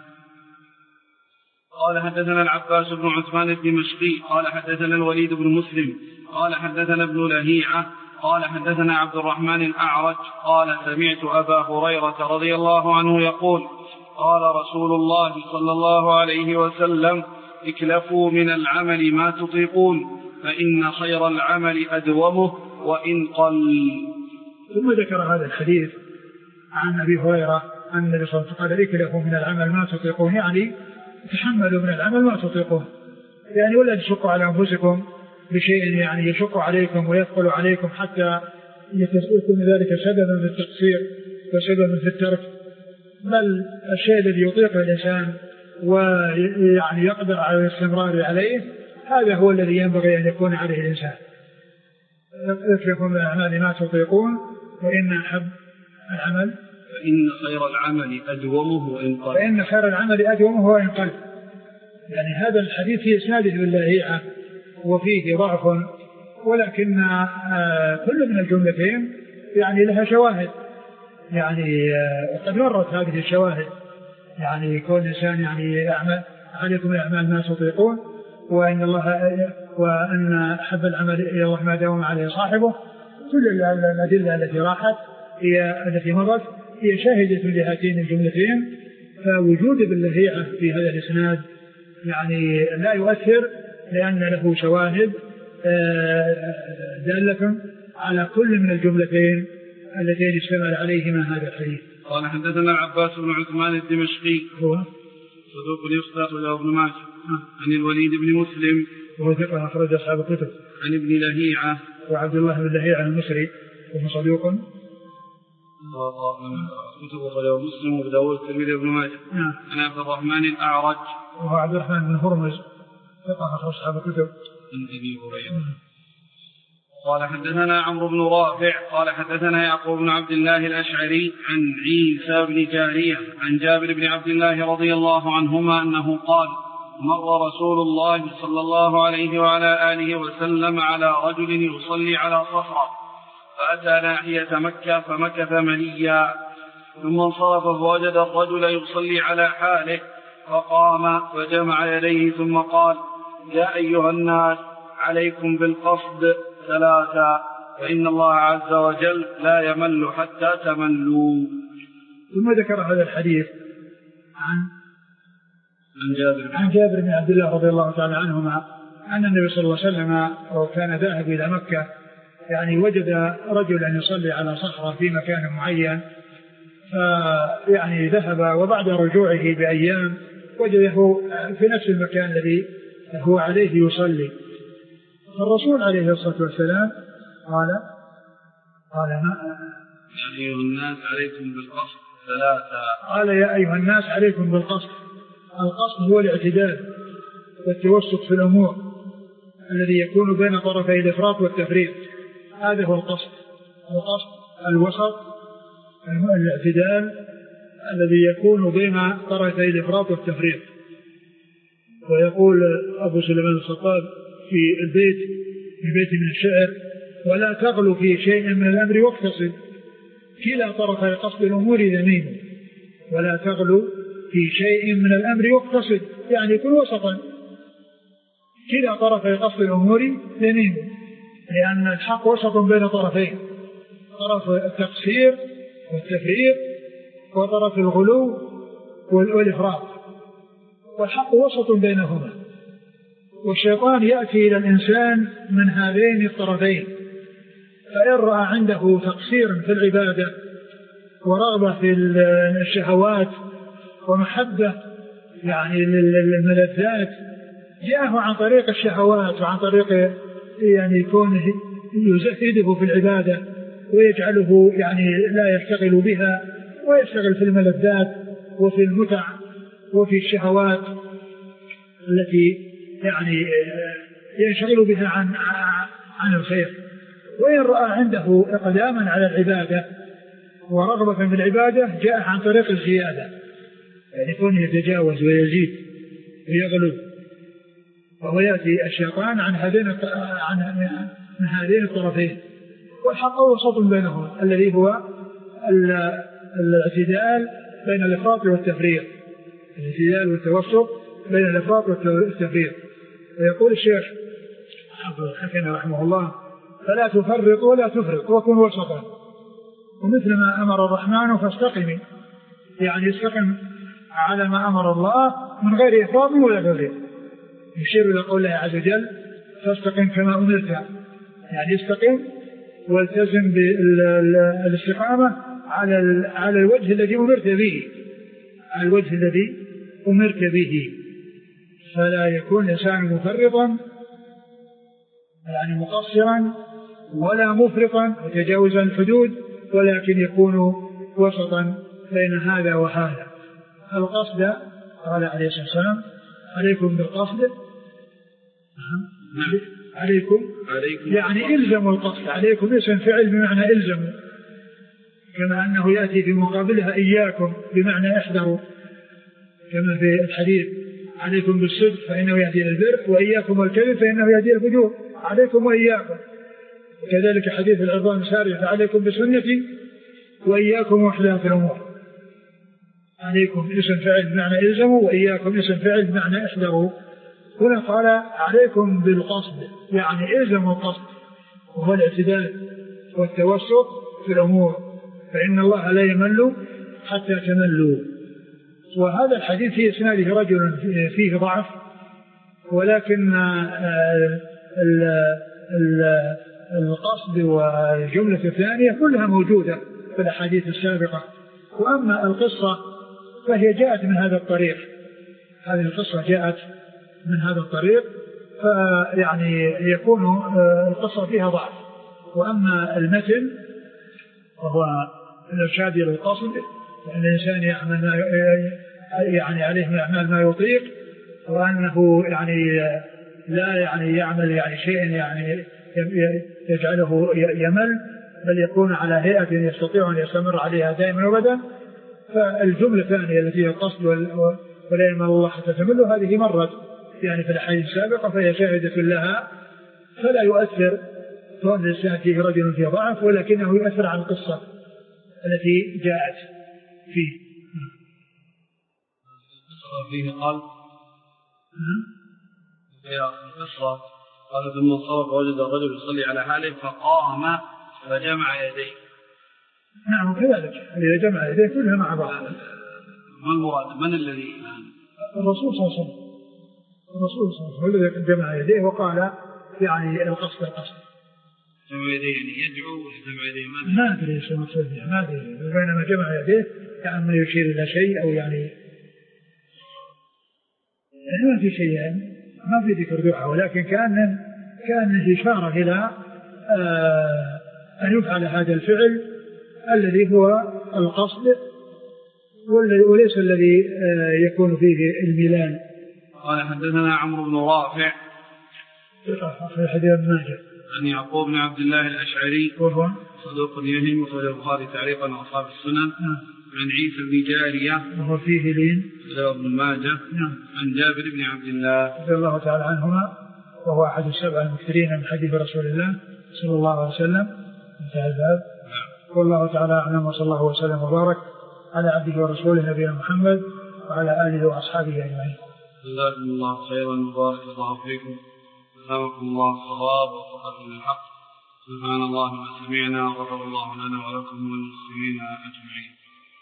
قال حدثنا العباس بن عثمان الدمشقي قال حدثنا الوليد بن مسلم قال حدثنا ابن لهيعة قال حدثنا عبد الرحمن الأعرج قال سمعت أبا هريرة رضي الله عنه يقول قال رسول الله صلى الله عليه وسلم اكلفوا من العمل ما تطيقون فإن خير العمل أدومه وإن قل. ثم ذكر هذا الحديث عن أبي هريرة أن النبي صلى الله عليه وسلم قال اكلفوا من العمل ما تطيقون، يعني تحملوا من العمل ما تطيقون، يعني ولا تشقوا على أنفسكم بشيء يعني يشق عليكم ويثقل عليكم حتى يكون ذلك سببا في التقصير وسببا في الترك، بل الشيء الذي يطيق الإنسان ويعني يقدر على الاستمرار عليه هذا هو الذي ينبغي أن يكون عليه الإنسان. اكلفوا من الأعمال ما تطيقون وإن أحب العمل فإن خير العمل أدومه وإن قل. فإن خير العمل أدومه وإن قل. يعني هذا الحديث في إسناده باللهيعة وفيه ضعف، ولكن كل من الجملتين يعني لها شواهد، يعني قد مرت هذه الشواهد، يعني يكون الإنسان يعني يعمل عليكم الأعمال ما تطيقون وأن أحب العمل إلى الله ما داوم عليه صاحبه. كل الأدلة التي راحت هي التي مرت هي شاهدة لهاتين الجملتين، فوجود باللهيعة في هذا الإسناد يعني لا يؤثر، لأن له شواهد دالة على كل من الجملتين اللتين اشتمل عليهما هذا الحديث. قال حدثنا العباس بن عثمان الدمشقي هو صدوق يخطئ له ابن ماجه. عن الوليد بن مسلم وهو ثقة أخرج أصحاب الكتب. عن ابن لهيعة وعبد الله بن لهيعة المصري وهو صدوق كتب أخرجه مسلم وأبو داود والترمذي وابن ماجه. عن عبد الرحمن الأعرج وهو عبد الرحمن بن هرمز ثقة أخرج أصحاب الكتب. عن أبي هريرة قال حدثنا عمرو بن رافع قال حدثنا يعقوب بن عبد الله الأشعري عن عيسى بن جارية عن جابر بن عبد الله رضي الله عنهما أنه قال مر رسول الله صلى الله عليه وعلى آله وسلم على رجل يصلي على صخرة فأتى ناحية مكة فمكث مليا ثم انصرف فوجد الرجل يصلي على حاله فقام فجمع يديه ثم قال يا أيها الناس عليكم بالقصد ثلاثا فإن الله عز وجل لا يمل حتى تملوا. ثم ذكر هذا الحديث عن جابر بن عبد الله رضي الله تعالى عنهما أن النبي صلى الله عليه وسلم كان ذاهب إلى مكة، يعني وجد رجلا يصلي على صخرة في مكان معين، فيعني ذهب وبعد رجوعه بأيام وجده في نفس المكان الذي هو عليه يصلي. فالرسول عليه الصلاة والسلام قال ما يا أيها الناس عليكم بالقصد ثلاثة. قال يا أيها الناس عليكم بالقصد. القصد هو الاعتدال والتوسط في الأمور الذي يكون بين طرفي الإفراط والتفريط، هذا هو القصد. القصد الوسط الاعتدال الذي يكون بين طرفي الإفراط والتفريط. ويقول أبو سليمان الخطاب في البيت من الشعر ولا تغلو في شيء من الأمر واقتصد كلا طرفي قصد الأمور ذميم. ولا تغلو في شيء من الأمر واقتصد يعني يكون وسطا، كلا طرفي قصد الأمور ذميم، لأن الحق وسط بين طرفين، طرف التقصير والتفريط وطرف الغلو والإفراط، والحق وسط بينهما. والشيطان يأتي إلى الإنسان من هذين الطرفين، فإن رأى عنده تقصير في العبادة ورغبة في الشهوات ومحبة يعني للملذات جاءه عن طريق الشهوات وعن طريق يعني يكون يزهده في العبادة ويجعله يعني لا يشتغل بها ويشتغل في الملذات وفي المتع وفي الشهوات التي يعني ينشغل بها عن الخير. وإن رأى عنده إقداما على العبادة ورغبة في العبادة جاء عن طريق الزيادة، يعني يكون يتجاوز ويزيد ويغلو، وهو يأتي الشيطان عن هذين الطرفين، والحق وسط بينهما الذي هو الاعتدال بين الإفراط والتفريط، الاعتدال والتوسط بين الإفراط والتفريط. ويقول الشيخ حكيم رحمه الله: فلا تفرط ولا تفرط وكن وسطا، ومثل ما أمر الرحمن فاستقم، يعني استقم على ما أمر الله من غير إفراط ولا تفريط. يشير إلى قوله عز وجل: فاستقم كما أمرت، يعني استقم والتزم بالاستقامة على الوجه الذي أمرت به، على الوجه الذي أمرت به، فلا يكون الإنسان مفرطا يعني مقصرا ولا مفرطا وتجاوزا الحدود، ولكن يكون وسطا بين هذا وهذا. القصد قال عليه الصلاة والسلام: عليكم بالقصد، عليكم يعني إلزموا القصد، عليكم اسم فعل بمعنى إلزموا، كما أنه يأتي في مقابلها إياكم بمعنى احذروا، كما في الحديث: عليكم بالصدق فإنه يهدي إلى البر، وإياكم والكذب فإنه يهدي إلى الفجور، عليكم وإياكم. وكذلك حديث العربان الساري: فعليكم بسنتي وإياكم وإحداث الأمور. عليكم اسم فعل بمعنى إلزموا، وإياكم اسم فعل بمعنى احذروا. هنا قال: عليكم بالقصد، يعني إلزموا القصد، وهو الاعتدال والتوسط في الأمور، فإن الله لا يمل حتى تملوا. وهذا الحديث في إسناده رجل فيه ضعف، ولكن القصد والجملة الثانية كلها موجودة في الأحاديث السابقة. وأما القصة فهي جاءت من هذا الطريق، هذه القصة جاءت من هذا الطريق، فيعني يكون القصة فيها ضعف. وأما المتن وهو الإرشاد إلى القصد، أن الإنسان يعمل يعني عليه من أعمال ما يطيق، وأنه يعني لا يعني يعمل يعني شيء يعني يجعله يمل، بل يكون على هيئة يستطيع أن يستمر عليها دائما وابدا. فالجملة الثانية التي هي القصد ولا يمل الله حتى تمل، هذه مرت يعني في الأحاديث السابقة، فهي شاهدة لها، فلا يؤثر كون الإنسان فيه رجل فيه ضعف، ولكنه يؤثر على القصة التي جاءت فيه. فيه قال في القصة قال: ثم انصرف وجد الرجل يصلي على حاله فقام فجمع يديه. نعم كذلك، إذا جمع يديه كلها مع بعض. ما المراد؟ من الذي؟ الرسول صلى الله عليه وسلم، الرسول صلى الله عليه وسلم الذي جمع يديه وقال يعني القصد جمع يديه يعني يدعو وجمع يديه ما أدري ايش المقصود، ما أدري، بينما جمع يديه يعني ما يشير إلى شيء، أو يعني ما في شيء، يعني ما في ذكر دعاء، ولكن كان إشارة إلى أن يفعل هذا الفعل الذي هو القصد، وليس الذي يكون فيه الميلان. قال: حدثنا عمرو بن رافع في حديث ابن ماجه عن يعقوب بن عبد الله الأشعري وهو صدوق يهم، وخرج البخاري تعليقا وأصحاب السنن. عن عيسى بن جارية وهو فيه لين ابن ماجه. عن جابر بن عبد الله رضي الله تعالى عنهما، وهو أحد السبع المكثرين من حديث رسول الله صلى الله عليه وسلم. انتهى الباب. والله تعالى أعلم، وصلى الله وسلم وبارك على عبده ورسوله نبينا محمد وعلى آله وأصحابه أجمعين. جزاكم الله خيرا وبارك الله فيكم، جزاكم الله الصواب ووفقكم للحق. سبحان الله ما سمعنا، وغفر الله لنا ولكم وللمسلمين أجمعين.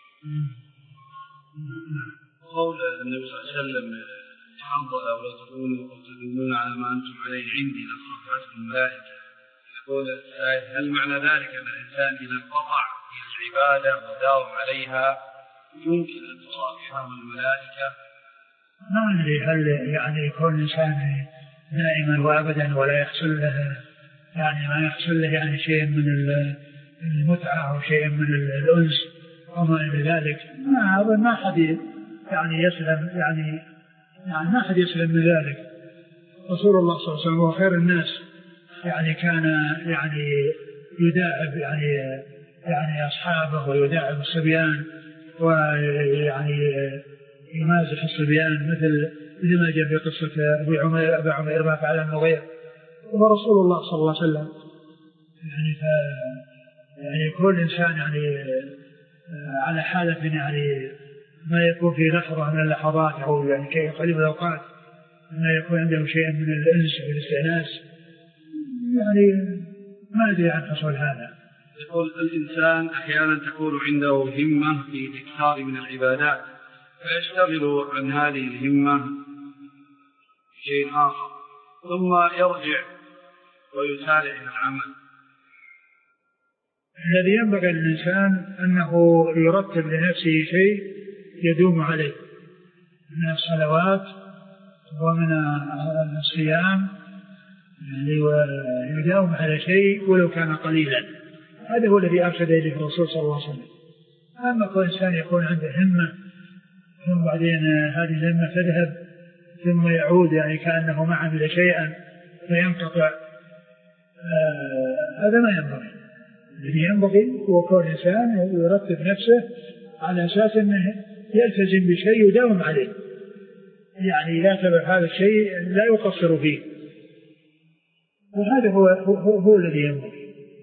قول النبي صلى الله عليه وسلم: تحضر ولا تكونوا أو تدومون على ما أنتم عليه عندي لصرفاتكم الملائكة. يقول السائل: هل معنى ذلك أن الإنسان إذا انقطع في العبادة وداوم عليها يمكن أن تصافحه الملائكة؟ ما أدري هل يعني يكون الإنسان دائما وأبدا ولا يحصل له يعني ما يحصل له يعني شيء من المتعة أو شيء من الأنس وما إلى ذلك. ما أظن ما أحد يعني يسلم يعني ما أحد يسلم من ذلك. رسول الله صلى الله عليه وسلم هو خير الناس يعني كان يعني يداعب يعني أصحابه ويداعب الصبيان ويعني يمازح الصبيان مثل ما جاء في قصة أبي عمير ما فعل المغير. ورسول الله صلى الله عليه وسلم يعني كل إنسان يعني على حالة يعني ما يكون في لحظة من اللحظات أو يعني كي قريب الأوقات ما يكون عنده شيء من الأنس والاستئناس يعني ما أدري عن حصول هذا. يقول الإنسان أحيانا تكون عنده همة في إكثار من العبادات فيشتغل عن هذه الهمة شيء آخر ثم يرجع ويسارع إلى العمل. الذي ينبغي للإنسان أنه يرتب لنفسه شيء يدوم عليه من الصلوات ومن الصيام يعني ويداوم على شيء ولو كان قليلا. هذا هو الذي أرشد إليه الرسول صلى الله عليه وسلم. أما كل إنسان يكون عنده همة ثم بعدين هذه الهمة تذهب ثم يعود يعني كأنه ما عمل شيئا فينقطع، هذا ما ينبغي. الذي ينبغي هو كل إنسان يرتب نفسه على أساس أنه يلتزم بشيء يداوم عليه، يعني لا تبع هذا الشيء لا يقصر فيه، وهذا هو الذي ينبغي.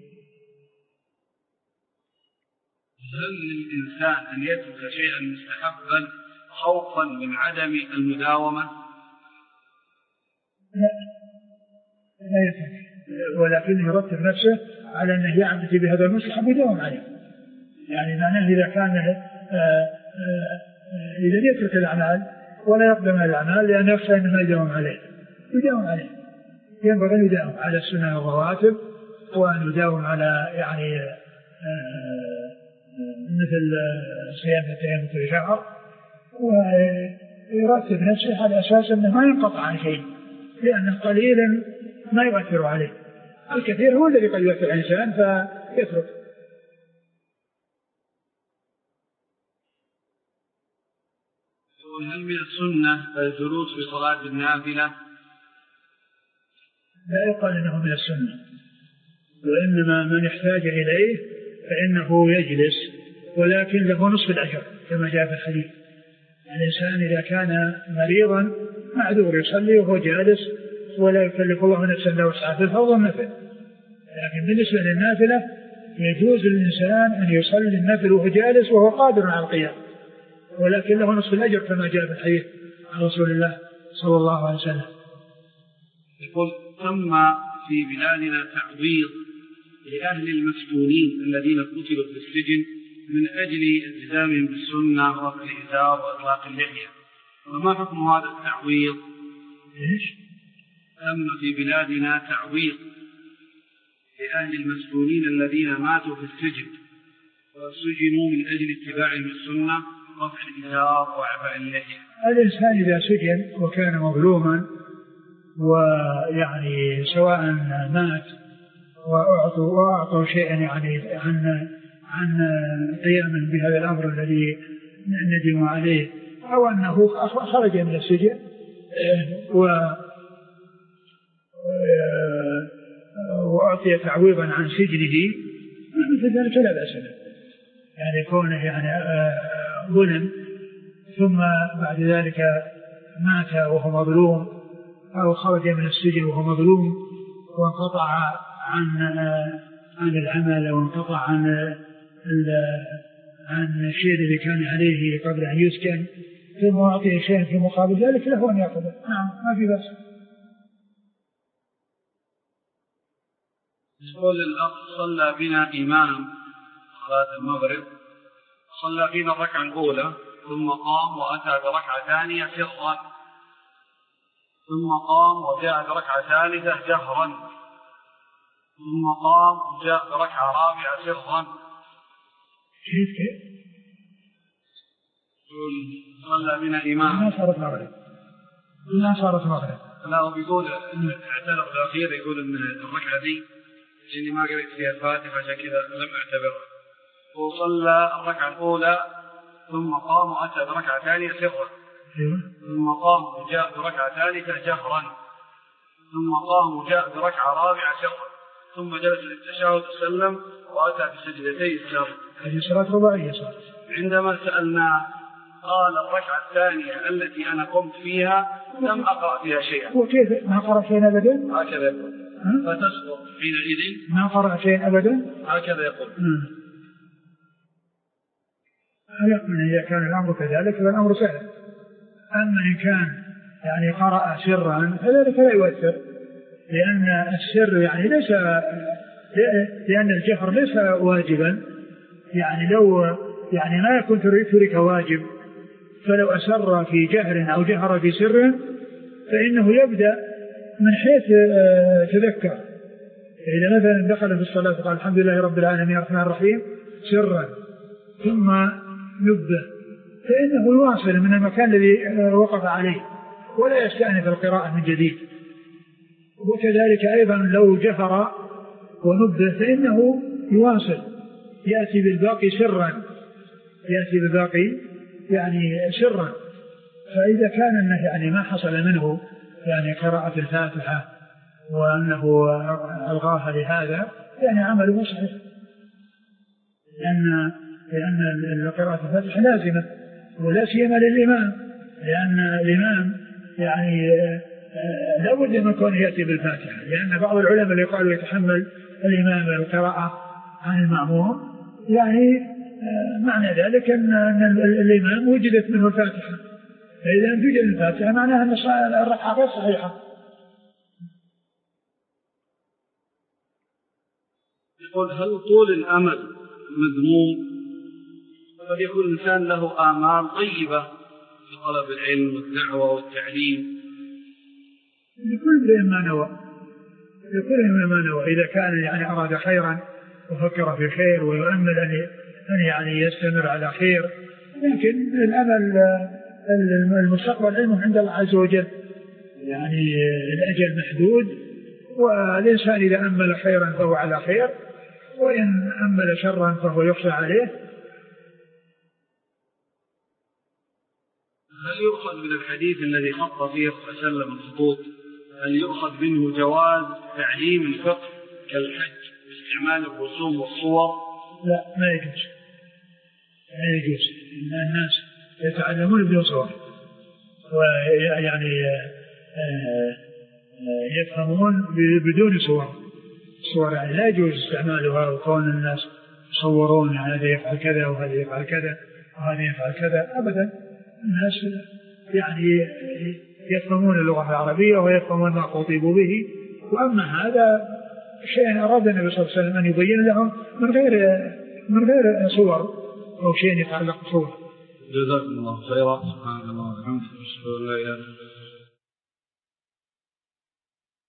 هل للإنسان أن يترك شيئا مستحبا خوفا من عدم المداومة؟ لا يترك، ولكن يرتب نفسه على أنه يعمل بهذا المستحب يداوم عليه. يعني معناه إذا كان إذا يترك الأعمال ولا يقدم الأعمال لأن يخشى أنه ما يداوم عليه، يداوم عليه. ينبغي أن يداوم على السنن والرواتب وأن يداوم على يعني مثل صيام كل شهر، ويرتب نفسه على أساس أنه ما ينقطع عن شيء، لأنه قليلا ما يؤثر عليه، الكثير هو الذي قد يؤثر على الإنسان فيترك. هل من السنة الجلوس في صلاة النافلة؟ لا يقال إنه من السنة، وإنما من يحتاج إليه فإنه يجلس، ولكن له نصف الأجر كما جاء في الحديث. الإنسان إذا كان مريضا معذور يصلي وهو جالس ولا يكلف الله نفسا إلا وسعها في الفرض والنفل، لكن بالنسبة للنافلة يجوز للإنسان أن يصلي النفل وهو جالس وهو قادر على القيام، ولكن له نصف الأجر كما جاء في الحديث عن رسول الله صلى الله عليه وسلم. يقول ثم في بلادنا تعويض لأهل المسجونين الذين قتلوا في السجن من أجل التزامهم بالسنة ورفع الإزار وإطلاق اللحية، وما حكم هذا التعويض؟ ثم في بلادنا تعويض لأهل المسجونين الذين ماتوا في السجن وسجنوا من أجل اتباعهم السنة ورفع الإزار وإعفاء اللحية. الإنسان إذا سجن وكان مظلوما ويعني سواء مات وأعطوا شيئا يعني عن قيام بهذا الأمر الذي ندم عليه، أو أنه خرج من السجن وأعطي تعويضا عن سجنه، مثل ذلك لا بأس به. يعني كونه يعني ظلم ثم بعد ذلك مات وهو مظلوم، أو خرج من السجن وهو مظلوم وانقطع عن العمل وانقطع عن الشيء الذي كان عليه قبل أن يسكن، ثم أعطي شيئا في مقابل ذلك له أن يأخذه، نعم ما في بأس. يقول الأخ صلى بنا إمام صلاة المغرب، صلى بنا الركعة الأولى ثم قام وأتى بركعة ثانية سرا، ثم قام وجاء بركعة ثالثة جهرا، ثم قام وجاء بركعة رابعة سرا. كيف؟ صلى بنا إمام ما صارت مغرب. لا، هو بيقول اعتذر بالأخير، يقول إن الركعة دي لأني ما قرأت فيها الفاتحة عشان كذا لم أعتبرها. وصلى الركعة الأولى ثم قام وأتى بركعة ثانية سرا، ثم قام وجاء بركعة ثالثة جهرا، ثم قام وجاء بركعة رابعة شرا ثم جلس للتشهد وسلم وأتى بسجدتي السهو. هذه صلاة رباعية صلاة. عندما سألناه قال الركعة الثانية التي أنا قمت فيها لم أقرأ فيها شيئا. وكيف ما قرأ شيئا أبدا؟ هكذا يقول. فتسقط حينئذ ما قرأ شيئا أبدا؟ هكذا يقول. لا، إذا كان الأمر كذلك فالأمر سهل. أما إن كان يعني قرأ سرا فذلك لا يؤثر، لأن السر يعني ليس، لأن الجهر ليس واجبا. يعني لو يعني ما يكون ترك واجب، فلو أسر في جهر أو جهر في سر فإنه يبدأ من حيث تذكر. إذا مثلا دخل في الصلاة قال الحمد لله رب العالمين الرحمن الرحيم سرا ثم نبه، فإنه يواصل من المكان الذي وقف عليه ولا يستأنف القراءة من جديد. وكذلك أيضا لو جهر ونبه فإنه يواصل يأتي بالباقي سرا، يأتي بالباقي يعني سرا. فإذا كان أنه يعني ما حصل منه يعني قراءة الفاتحة وأنه ألغاها لهذا يعني عمله صحيح، لأن قراءة الفاتحة لازمة ولا سيما للإمام، لأن الإمام يعني لا بد من كونه يأتي بالفاتحة، لأن بعض العلماء اللي قالوا يتحمل الإمام القراءة عن المأموم يعني معنى ذلك أن الإمام وجدت منه الفاتحة، فإذا لم توجد الفاتحة معناها أن الركعة غير صحيحة. يقول هل طول الأمل مذموم؟ قد يكون الإنسان له آمال طيبة في طلب العلم والدعوة والتعليم. لكل ما نوى، إذا كان يعني أراد خيرا وفكر في خير ويؤمل أن يعني يستمر على خير، لكن الأمل المستقبل علمه عند الله عز وجل، يعني الأجل محدود، والإنسان إذا أمل خيرا فهو على خير، وإن أمل شرا فهو يخشى عليه. هل يؤخذ من الحديث الذي خط فيه صلى الله عليه وسلم الخطوط، هل يؤخذ منه جواز تعليم الفقه كالحج باستعمال الرسوم والصور؟ لا، ما يجوز. إن الناس يتعلمون بدون صور، ويعني يفهمون بدون صور يعني لا يجوز استعمالها، وكون الناس يصورون يعني هذا يفعل كذا وهذا يفعل كذا وهذا يفعل كذا أبدا. الناس يعني يفهمون اللغة العربية ويفهمون ما خطبوا به، وأما هذا شيء أراد النبي صلى الله عليه وسلم أن يبين لهم من غير صور أو شيء يتعلق بصور. جزاكم الله خيرا. سبحان الله والحمد لله.